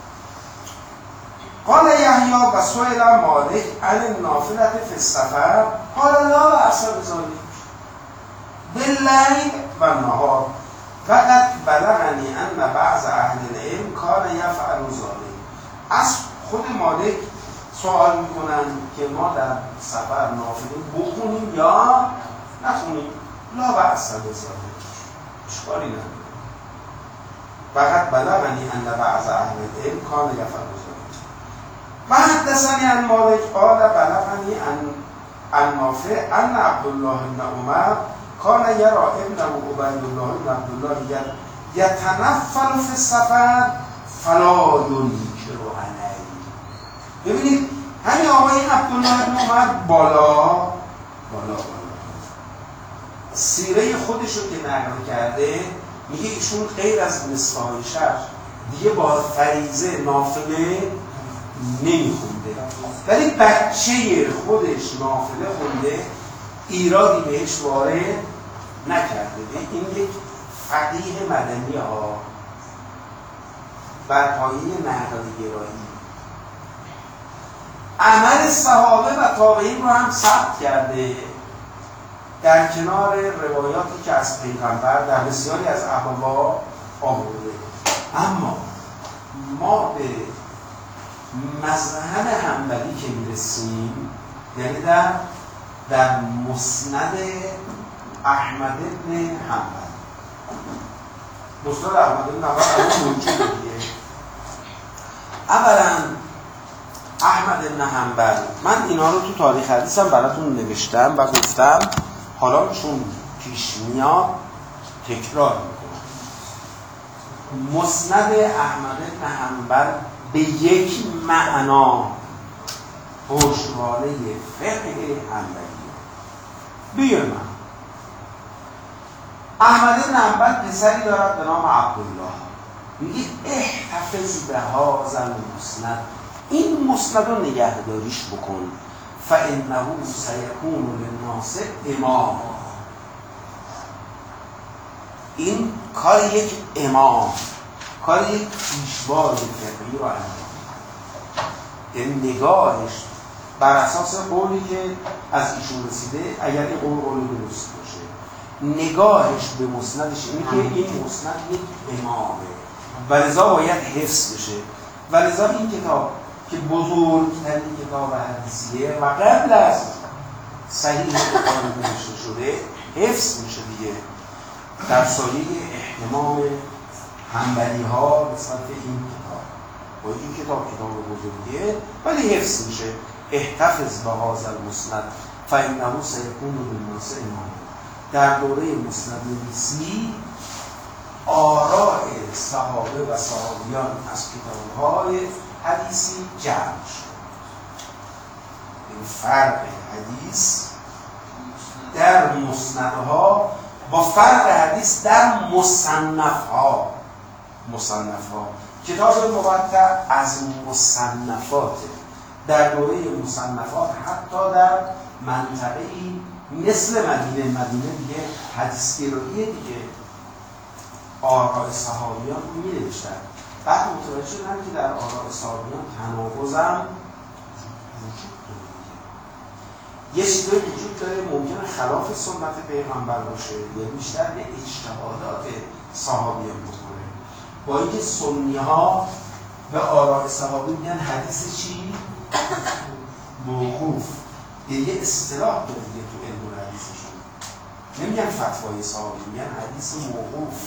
قال یحیی و سئل مالک عن النافلة فی السفر قال لا بأس بذلك باللیل و النهار فقط بلغنی ان بعض اهل العلم کان یفعل ذلك. از خود مالک سوال میکنن که ما در سفر نافله بخونیم یا نخونیم. لا بأس بذلك، اشکالی نداره. فقط بلغنی ان بعض اهل العلم کان یفعل ذلك. و حدثنی عن مالک قال بلغنی عن نافع ان عبدالله بن عمر کان یرا ابنه عبیدالله بن عبدالله یتنفل فی السفر فلا ینکر علیه. ببینید همین آقای عبدالله بن عمر بالا بالا بالا سیره خودش رو که نقل کرده میگه ایشون غیر از نصفهای شب دیگه با فریضه نافله نمیخونده، ولی بچه خودش نافله خونده، ایرادی بهش وارد نکرده. این یک فقیه مدنی ها بر پایه نقل گرایی عمل صحابه و تابعین رو هم ثبت کرده در کنار روایاتی که از پیغمبر در بسیاری از احوال آورده. اما ما به مذهب حنبلی که میرسیم، یعنی در در مسند احمد بن حنبل، مسند احمد بن حنبل الان موجوده دیگه. اولا احمد بن حنبل، من اینا رو تو تاریخ حدیثم براتون نوشتم و گفتم حالا چون پیش میاد تکرار میکنم. مسند احمد بن حنبل به یک معنا پشتوانه فقه حنبلی. بیار من احمد بن حنبل پسری دارد به نام عبدالله، میگه احتفظ به هذا المسند، این مسند رو نگهداریش بکن، فانه سیکون للناس امام، این کار یک امام، کار یک پیشوای فقهی رو انجام میده. نگاهش بر اساس قولی که از ایشون رسیده، اگر این قول قول درست باشه، نگاهش به مسندش اینه که این مسند یک امامه و لذا باید حفظ بشه و لذا این کتاب که بزرگترین کتاب حدیثیه و قبل از صحیح بخاری نوشته شده حفظ میشه دیگه در سایه احتمام حنبلی ها نسبت به این کتاب. با این کتاب کتاب بزرگیه ولی حفظ میشه. احتفظ به هذا المسند فانه سیکون للناس امام. در دوره مسند نویسی آراء صحابه و صحابیان از کتاب‌های حدیثی جمع شد. این فرق حدیث در مسندها با فرق حدیث در مصنفها. مصنفها کتاب مقطع از مصنفات، در دوره مصنفات حتی در منطقه‌ای مثل مدینه مدینه دیگه حدیث گراییه دیگه، آراء صحابیان رو می نوشتن. بعد متوجه شدن که در آراء صحابیان تناقضم وجود داره. یه چیزایی وجود داره ممکنه خلاف سنت پیغمبر باشه یا بیشتر به اجتهادات صحابیان بکنه. با اینکه سنی ها به آراء صحابی میگن حدیث چی؟ موقوف. یه اصطلاح داره دیگه تو علم حدیثشون، نمیگن فتوای صحابی، میگن حدیث موقوف.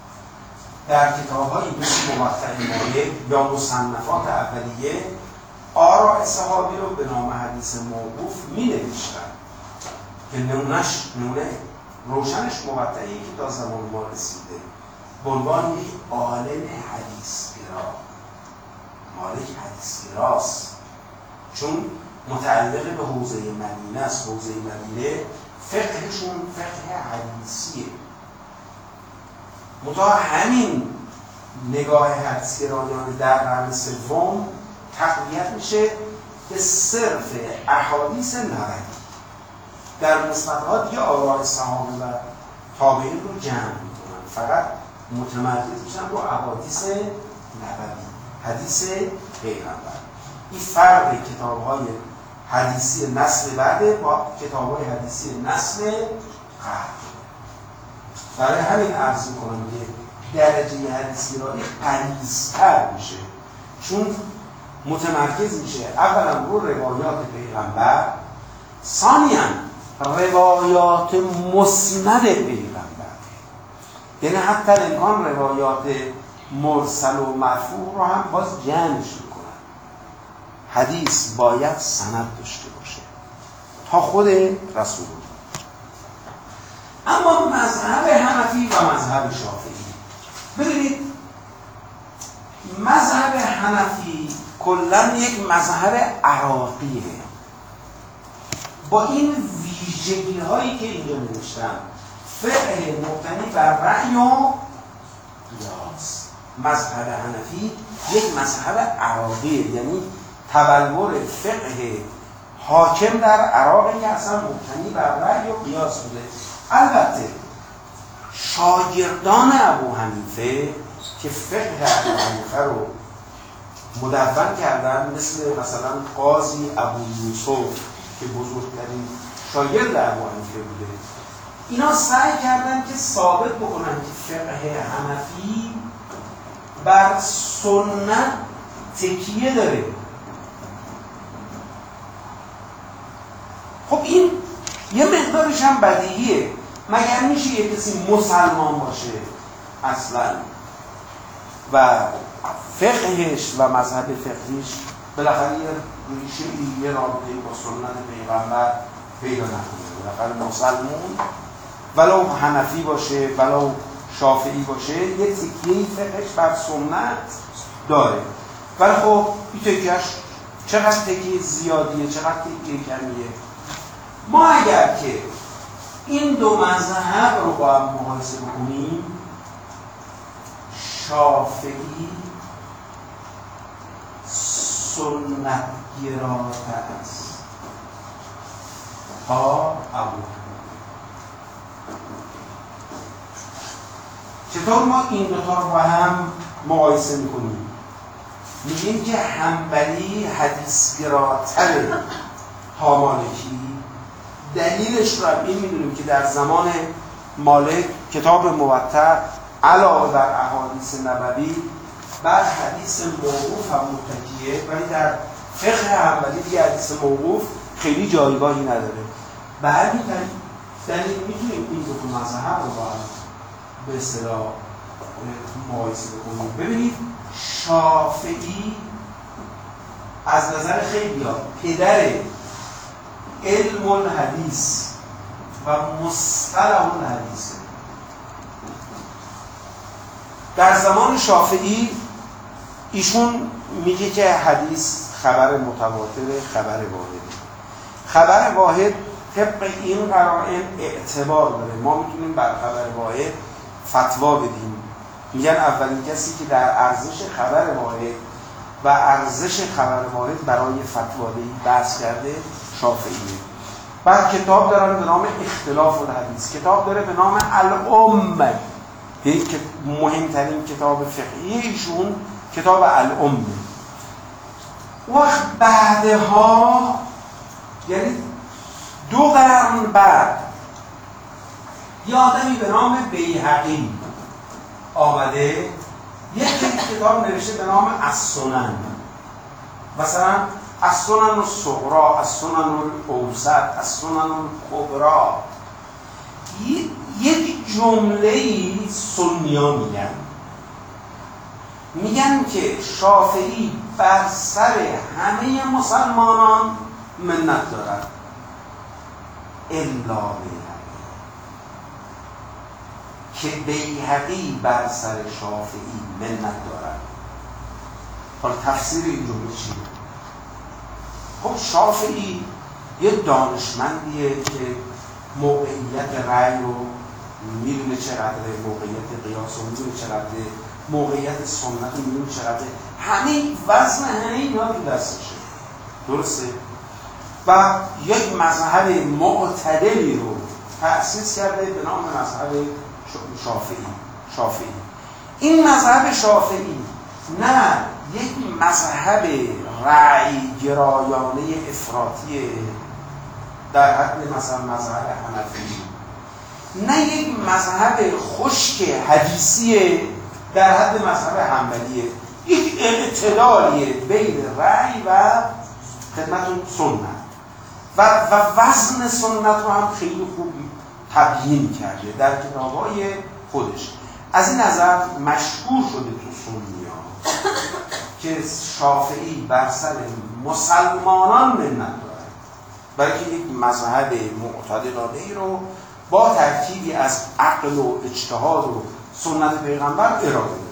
در کتاب‌های مثل موقع مالک یا مصنفات اولیه آراء صحابی رو به نام حدیث موقوف می‌نوشتن که نمونهش نمونه روشنش موقعی که تا زمان ما رسیده به عنوان یک عالم حدیث‌گرا. مالک حدیث‌گراست چون متعلق به حوزه مدینه است. حوزه مدینه فقهشون فقه حدیثیه. متا همین نگاه حدیث‌گرایانه در قرن سوم تقویت میشه به صرف احادیث نبوی. در مسندها دیگه آراء صحابه و تابعین رو جمع میکنن، فقط متمرکز میشن رو احادیث نبوی، حدیث پیغمبر. این فرق کتاب‌های حدیثی نسل بعد با کتاب‌های حدیثی نسل قبل. برای همین عرض می‌کنم که درجه حدیث‌گرایی غلیظتر میشه چون متمرکز میشه اولا رو روایات پیغمبر، ثانیاً روایات مسند پیغمبر، یعنی حتی امکان روایات مرسل و مرفوع رو هم باز جمعش میکنن. حدیث باید سند داشته باشه تا خود رسول الله. اما مذهب حنفی و مذهب شافعی، ببینید مذهب حنفی کلاً یک مذهب عراقیه با این ویژگی هایی که اینجا نوشتم، فقه مبتنی بر رأی و قیاس. مذهب حنفی یک مذهب عراقیه، یعنی تبلور فقه حاکم در عراق که اصلا مبتنی بر رأی و قیاس بوده. البته شاگردان ابو حنیفه که فقه ابو حنیفه رو مدون کردن، مثل مثلا قاضی ابو یوسف که بزرگترین شاگرد ابو حنیفه بوده، اینا سعی کردن که ثابت بکنن که فقه حنفی بر سنت تکیه داره. خب این یه مقدارش هم بدیهیه، مگر میشه یه کسی مسلمان باشه اصلا و فقهش و مذهب فقهیش بالاخره یه ریشه یه رابطه با سنت پیغمبر پیدا نکنه؟ بالاخره مسلمون ولو حنفی باشه ولو شافعی باشه یه تکیه‌ای فقهش بر سنت داره، ولی خب این تکیهش چقدر تکیه زیادیه چقدر تکیه کمیه. ما اگر که این دو مذهب رو با هم مقایسه بکنیم، شافعی سنت گراتر است تا ابو چطور ما این دو تا رو با هم مقایسه میکنیم؟ میگیم که حنبلی حدیث گراتره تا مالکی. دلیلش رو این میدونیم که در زمان مالک کتاب موطأ علاوه بر احادیث نبوی بر حدیث موقوف هم متکیه، ولی در فقه حنبلی دیگه حدیث موقوف خیلی جایگاهی نداره. به همین دلیل میتونیم این دو تا مذهب رو با هم به اصطلاح مقایسه بکنیم. ببینید شافعی از نظر خیلی‌ها پدر علم الحدیث و مصطلح الحدیث. در زمان شافعی ایشون میگه که حدیث خبر متواتر، خبر واحد. خبر واحد طبق این قرائن اعتبار داره، ما میتونیم بر خبر واحد فتوا بدیم. میگن اولین کسی که در ارزش خبر واحد و ارزش خبر واحد برای فتوادهی بحث کرده شافعیه. بعد کتاب دارن به نام اختلاف الحدیث، کتاب داره به نام الام، که مهمترین کتاب فقهی ایشون کتاب الام. وقت بعدها یعنی دو قرن بعد یه آدمی به نام بیهقی آمده یک کتاب نوشته به نام السنن، مثلا السنن الصغری، السنن الاوسط، السنن الکبری. یک جمله‌ای سنی‌ها میگن میگن که شافعی بر سر همه مسلمانان منت دارد الا بیهقی، که بیهقی بر سر شافعی منت دارد. حالا تفسیر این جمله چیه؟ خب شافعی یه دانشمندیه که موقعیت رأی رو میدونه چقدره، موقعیت قیاس رو میدونه چقدره، موقعیت سنت رو میدونه چقدره، همه وزن همه اینا تو دستشه، درسته؟ و یک مذهب معتدلی رو تأسیس کرده به نام مذهب شافعی. شافعی این مذهب شافعی نه یک مذهب رأی گرایانه افراطیه در حد مثلا مذهب حنفی، نه یک مذهب خشک حدیثیه در حد مذهب حنبلیه، یک اعتدالیه بین رأی و خدمت سنت و, و وزن سنت رو هم خیلی خوب تبیین کرده در کتاب‌های خودش. از این نظر مشهور شده تو سنی‌ها که شافعی بر سر مسلمانان منت داره، بلکه یک مذهب معتدلانه‌ای رو با ترکیبی از عقل و اجتهاد و سنت پیغمبر اراده داره.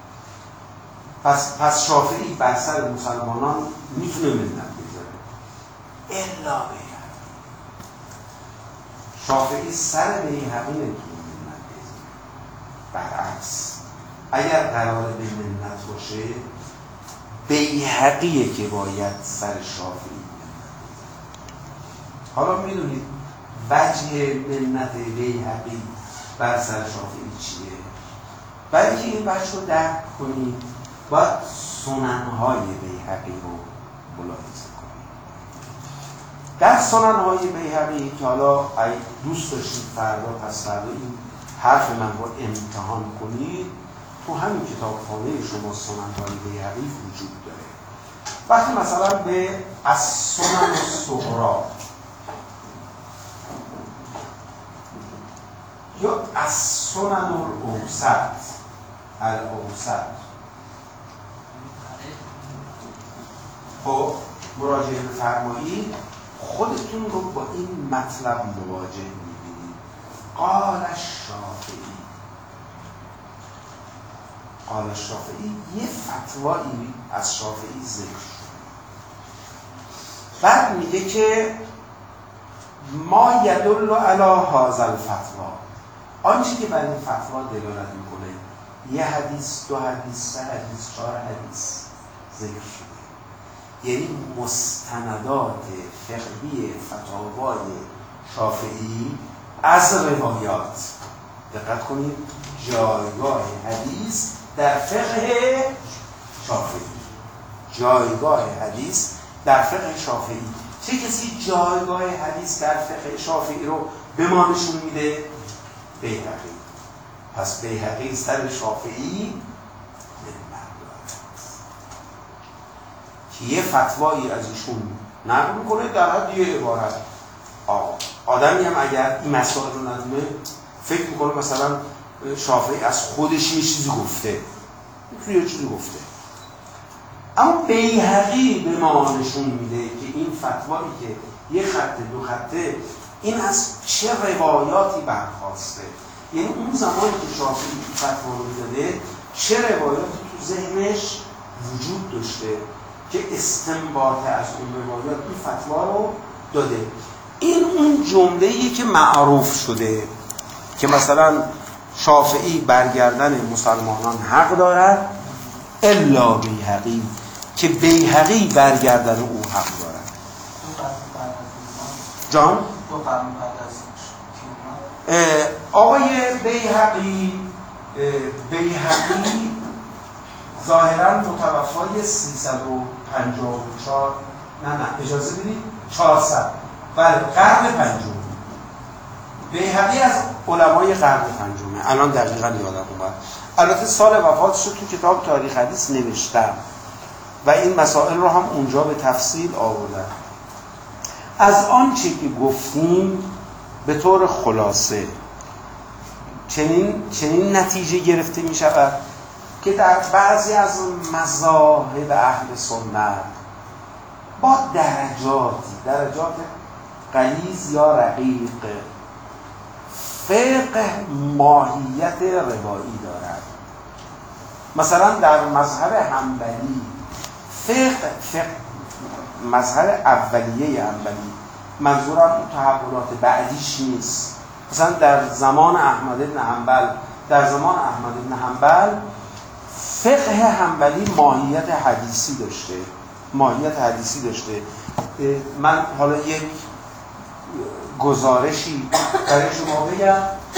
پس پس شافعی بر سر مسلمانان میتونه منت بذاره الا بیهقی. شافعی سر بیهقی نمیتونه منت بذاره. برعکس اگر قرار به منت باشه بیهقیه که باید سر شافعی منت بذاره. حالا میدونید وجه منت بیهقی بر سر شافعی چیه؟ برای که این وجه رو درک کنید باید سننهای بیهقی رو ملاحظه کنید. در سننهای بیهقی که حالا اگه دوست داشتید فردا پس فردا این حرف من رو امتحان کنید، تو همین کتابخانه شما سننهای بیهقی وجود داره. وقتی مثلا به السنن الصغری یا السنن الاوسط الاوسط خب مراجعه بفرمایید، خودتون رو با این مطلب مواجه می‌بینید. قال الشافعی قال شافعی یه فتوایی از شافعی ذکر شد. بعد میگه که ما یدل علی هذا الفتوا، آنچه که برای این فتوا دلالت میکنه یه حدیث، دو حدیث، سه حدیث، چهار حدیث ذکر شده، یعنی مستندات فقهی فتاوای شافعی از روایات. دقت کنید، جایگاه حدیث در فقه شافعی، جایگاه حدیث در فقه شافعی. چه کسی جایگاه حدیث در فقه شافعی رو به ما نشون میده؟ بیهقی. پس بیهقی سر شافعی که یه فتوایی از ایشون نقل میکنه در حد یه عبارت. آقا آدمی هم اگر این مسائل رو ندونه فکر میکنه مثلا شافعی از خودش یه چیزی گفته، یه چیزی گفته. اما بیهقی به ما نشون میده که این فتوایی که یه خط دو خطه این از چه روایاتی برخواسته. یعنی اون زمانی که شافعی فتوا رو میداده چه روایاتی تو ذهنش وجود داشته که استنباط از اون روایات این فتوا رو داده. این اون جمله‌ای که معروف شده که مثلا شافعی برگردن مسلمانان حق دارد الا بیهقی، که بیهقی برگردن او حق دارد. جان؟ دو قرن بعد از آقای بیهقی بیهقی ظاهراً متوفای سیصد و پنجاه و چهار، نه نه اجازه بدید چهارصد، بله قرن پنجم. بیهقی از علمای قرن پنجمه، الان دقیقاً یادم اومد. البته سال وفاتش رو تو کتاب تاریخ حدیث نوشتم و این مسائل رو هم اونجا به تفصیل آوردم. از آنچه که گفتیم به طور خلاصه چنین چنین نتیجه گرفته می شود که در بعضی از مذاهب اهل سنت با درجاتی، درجات غلیظ یا رقیق، فقه ماهیت روایی دارد. مثلا در مذهب حنبلی فقه فقه مذهب اولیه حنبلی، منظورم اون تحولات بعدیش نیست. مثلا در زمان احمد بن حنبل در زمان احمد بن حنبل فقه حنبلی ماهیت حدیثی داشته ماهیت حدیثی داشته. من حالا یک گزارشی برای شما بگم.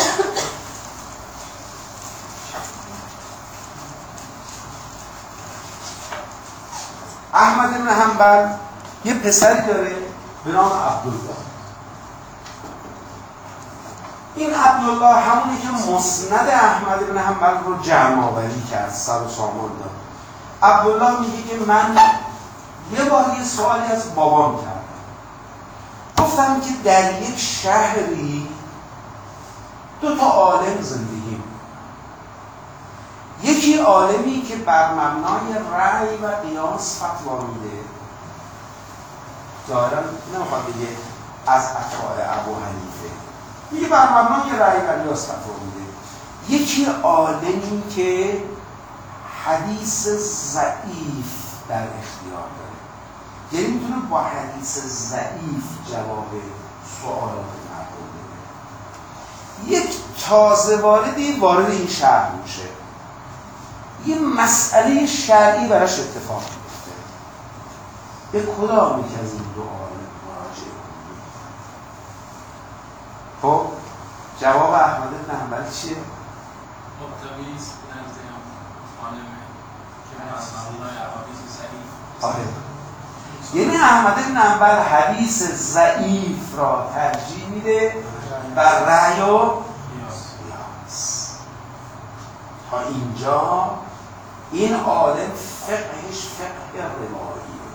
احمد بن حنبل یه پسری داره به نام عبدالله. این عبدالله همونی که مسند احمد بن حنبل رو جمع آوری کرد، سر و سامان داد. عبدالله میگه که من یه بار یه سوالی از بابام کردم، گفتم که در یک شهری دو تا عالم زندگی، یکی عالمی که بر مبنای رأی و قیاس فتوا میده، ظاهرا نمیخواد بگه از اتباع ابو حنیفه، میگه بر مبنای رأی و قیاس فتوا میده. یکی عالمی که حدیث ضعیف در اختیار داره، یعنی میتونه با حدیث ضعیف جواب سوالات مردم بده. یک تازه واردی وارد این شهر میشه، یه مسئله شرعی براش اتفاق میفته. به کدام یک از این دو عالم مراجعه کنید؟ خب جواب احمد بن حنبل چیه؟ مبتوی است نزد عالمه که مسئله حدیث ضعیف. آره، یعنی احمد بن حنبل حدیث ضعیف را ترجیح میده بر رأی و قیاس. تا اینجا این عالم فقهش فقه رواییه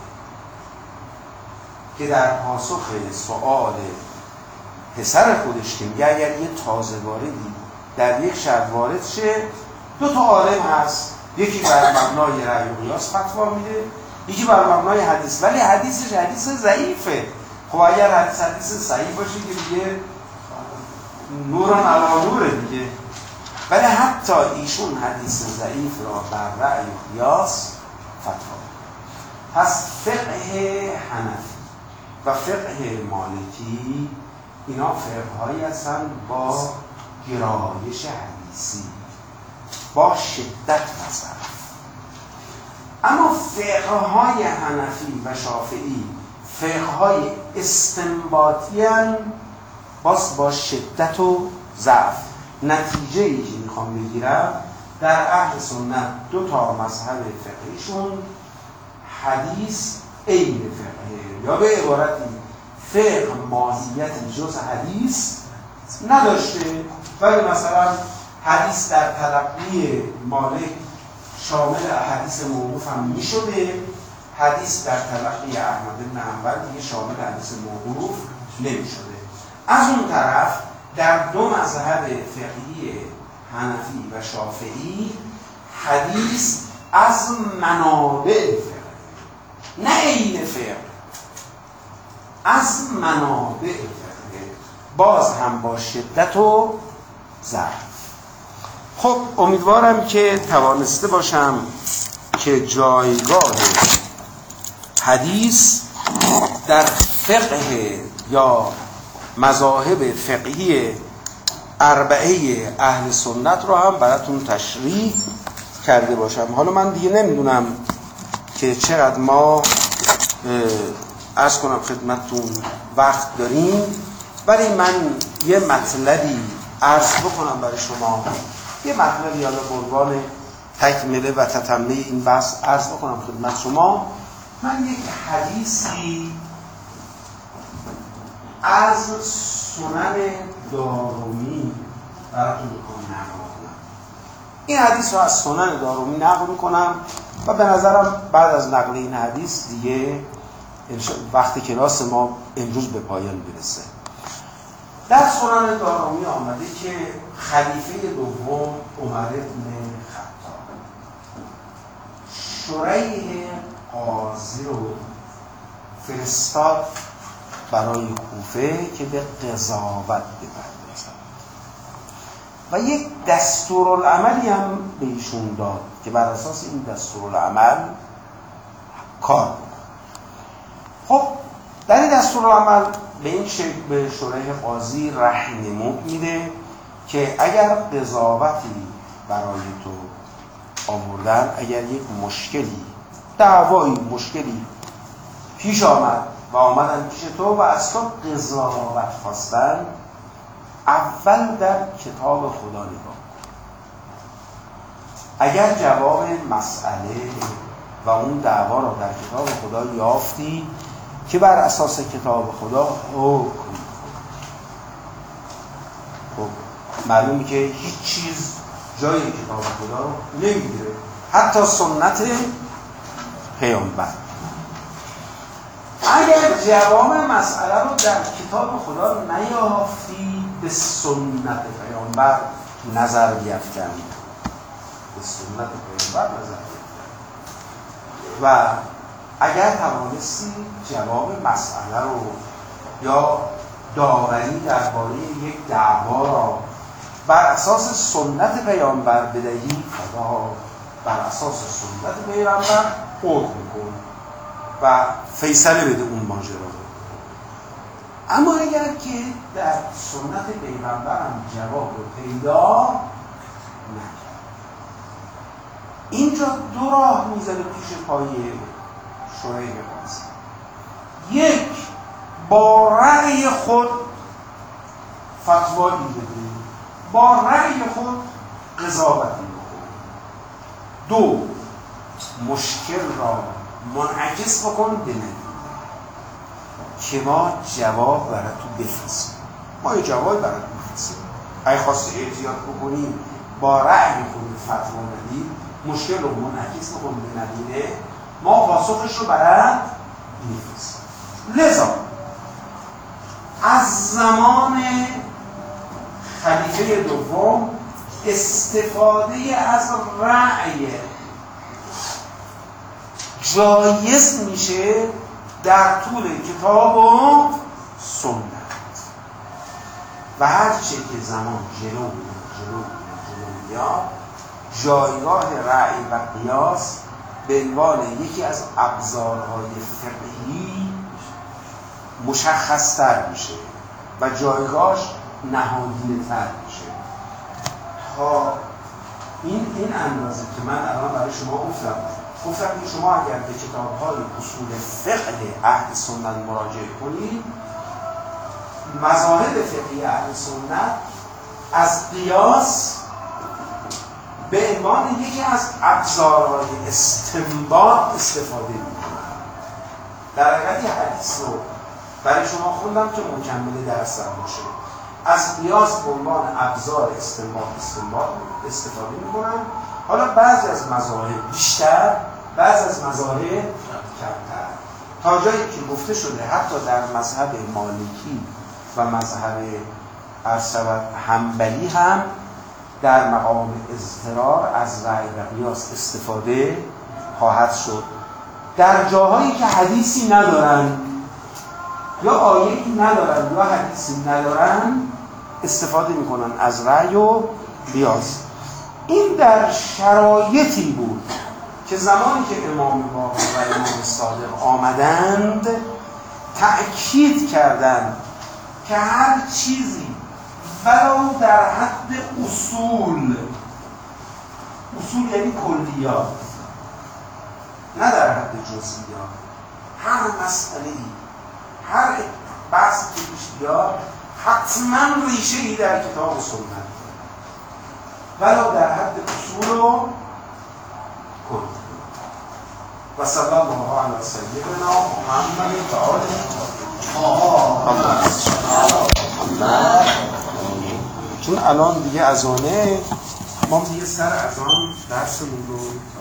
که در پاسخ سؤال پسر خودش که میگه اگر یه تازه واردی در یک شهر وارد شه، دو تا عالم هست، یکی بر مبنای رأی و قیاس فتوا میده، یکی بر مبنای حدیث، ولی حدیثش حدیث ضعیفه. خب اگر حدیث حدیث صحیح باشه که دیگه نوران علی نوره دیگه. ولی حتی ایشون حدیث ضعیف را بر رأی و قیاس فتوا. پس فقه حنفی و فقه مالکی اینا فقه‌هایی هستند با گرایش حدیثی، با شدت نظر. اما فقه‌های حنفی و شافعی فقه‌های استنباطی هستند، باز با شدت و ضعف. نتیجه ای که میخوام بگیرم، در اهل سنت دو تا مذهب فقهیشون حدیث عین فقهه، یا به عبارتی فقه ماهیت جز حدیث نداشته، ولی مثلا حدیث در تلقی مالک شامل حدیث موقوف هم میشده، حدیث در تلقی احمد بن حنبل دیگه شامل حدیث موقوف نمیشده. از اون طرف در دو مذهب فقهی حنفی و شافعی حدیث از منابع فقه، نه عین فقه، از منابع فقه، باز هم با شدت و ضعف. خب امیدوارم که توانسته باشم که جایگاه حدیث در فقه یا مذاهب فقهی اربعه اهل سنت رو هم براتون تشریح کرده باشم. حالا من دیگه نمیدونم که چقدر ما عرض کنم خدمتتون وقت داریم، ولی من یه مطلبی عرض بکنم برای شما، یه مطلبی حالا به عنوان تکمله و تتمه این بحث عرض بکنم خدمت شما. من یک حدیثی از سنن دارمی براتون بکنم نقل کنم. این حدیث رو از سنن دارمی نقل کنم و به نظرم بعد از نقل این حدیث دیگه وقت کلاس ما امروز به پایان برسه. در سنن دارمی آمده که خلیفه دوم عمر بن خطاب شریح قاضی رو فرستاد برای کوفه که به قضاوت بپردازد و یک دستورالعملی هم به ایشون داد که بر اساس این دستورالعمل کار بکنه. خب در این دستورالعمل به این شکل به شریح قاضی راهنمود میده که اگر قضاوتی برای تو آوردن، اگر یک مشکلی، دعوایی، مشکلی پیش آمد و آمدن پیش تو و از تو قضاوت خواستن، اول در کتاب خدا نگاه کن. اگر جواب مسئله و اون دعوا را در کتاب خدا یافتی که بر اساس کتاب خدا حکم، خب معلومه که هیچ چیز جای کتاب خدا رو نمیگیره، حتی سنت پیامبر. اگر جواب مسئله رو در کتاب خدا نیافتی، به سنت پیامبر نظر بیفکن، به سنت پیامبر نظر بیفکن و اگر توانستی جواب مسئله رو یا داوری درباره یک دعوا را بر اساس سنت پیامبر بدهی، خدا بر اساس سنت پیامبر حکم کن و فیصله بده اون ماجرا رو. اما اگر که در سنت پیغمبر هم جواب رو پیدا نکرد، اینجا دو راه میزنه پیش پای شریح قاضی. یک، با رأی خود فتوایی بده، با رأی خود قضاوتی بکن. دو، مشکل را منعکس بکن به نتیجه که ما جواب برای تو بفرستیم. ما یه جواب برای تو بفرستیم. اگه خواستی احتیاط بکنیم با رأی خود فتوا بدیم، مشکل رو منعکس بکن به نتیجه، ما پاسخش رو برای میفرستیم. لذا از زمان خلیفه دوم استفاده از رأی جایز میشه در طول کتاب و سنت و هر چه که زمان جلو جلو جلو میاد جایگاه رأی و قیاس به عنوان یکی از ابزارهای فقهی مشخص‌تر میشه و جایگاهش نهادینه‌تر میشه. تا این این اندازه که من الان برای شما گفتم گفتم که شما اگر به کتاب‌های اصول فقه اهل سنت مراجعه کنید، مذاهب فقهی اهل سنت از قیاس به عنوان یکی از ابزارهای استنباط استفاده می‌کنند. در حقیقت یه حدیث رو برای شما خوندم که مکمل درسم باشه. از قیاس به عنوان ابزار استنباط استنباط استفاده می‌کنند. حالا بعضی از مذاهب بیشتر، بعضی از مذاهب کمتر. تا جایی که گفته شده حتی در مذهب مالکی و مذهب ارسبت حنبلی هم در مقام اضطرار از رأی و قیاس استفاده خواهد شد. در جاهایی که حدیثی ندارن یا آیه‌ای ندارن یا حدیثی ندارن استفاده میکنن از رأی و قیاس. این در شرایطی بود که زمانی که امام باقر و امام صادق آمدند تأکید کردند که هر چیزی ولو در حد اصول، اصول یعنی کلیات، نه در حد جزئیات، هر مسئله‌ای، هر بحثی که پیش بیاد حتما ریشه‌ای در کتاب و سنت ولو در حد اصول و کل. و صلی الله علی سیدنا محمد و آله. چون الان دیگه اذانه، ما دیگه سر اذان درسمون رو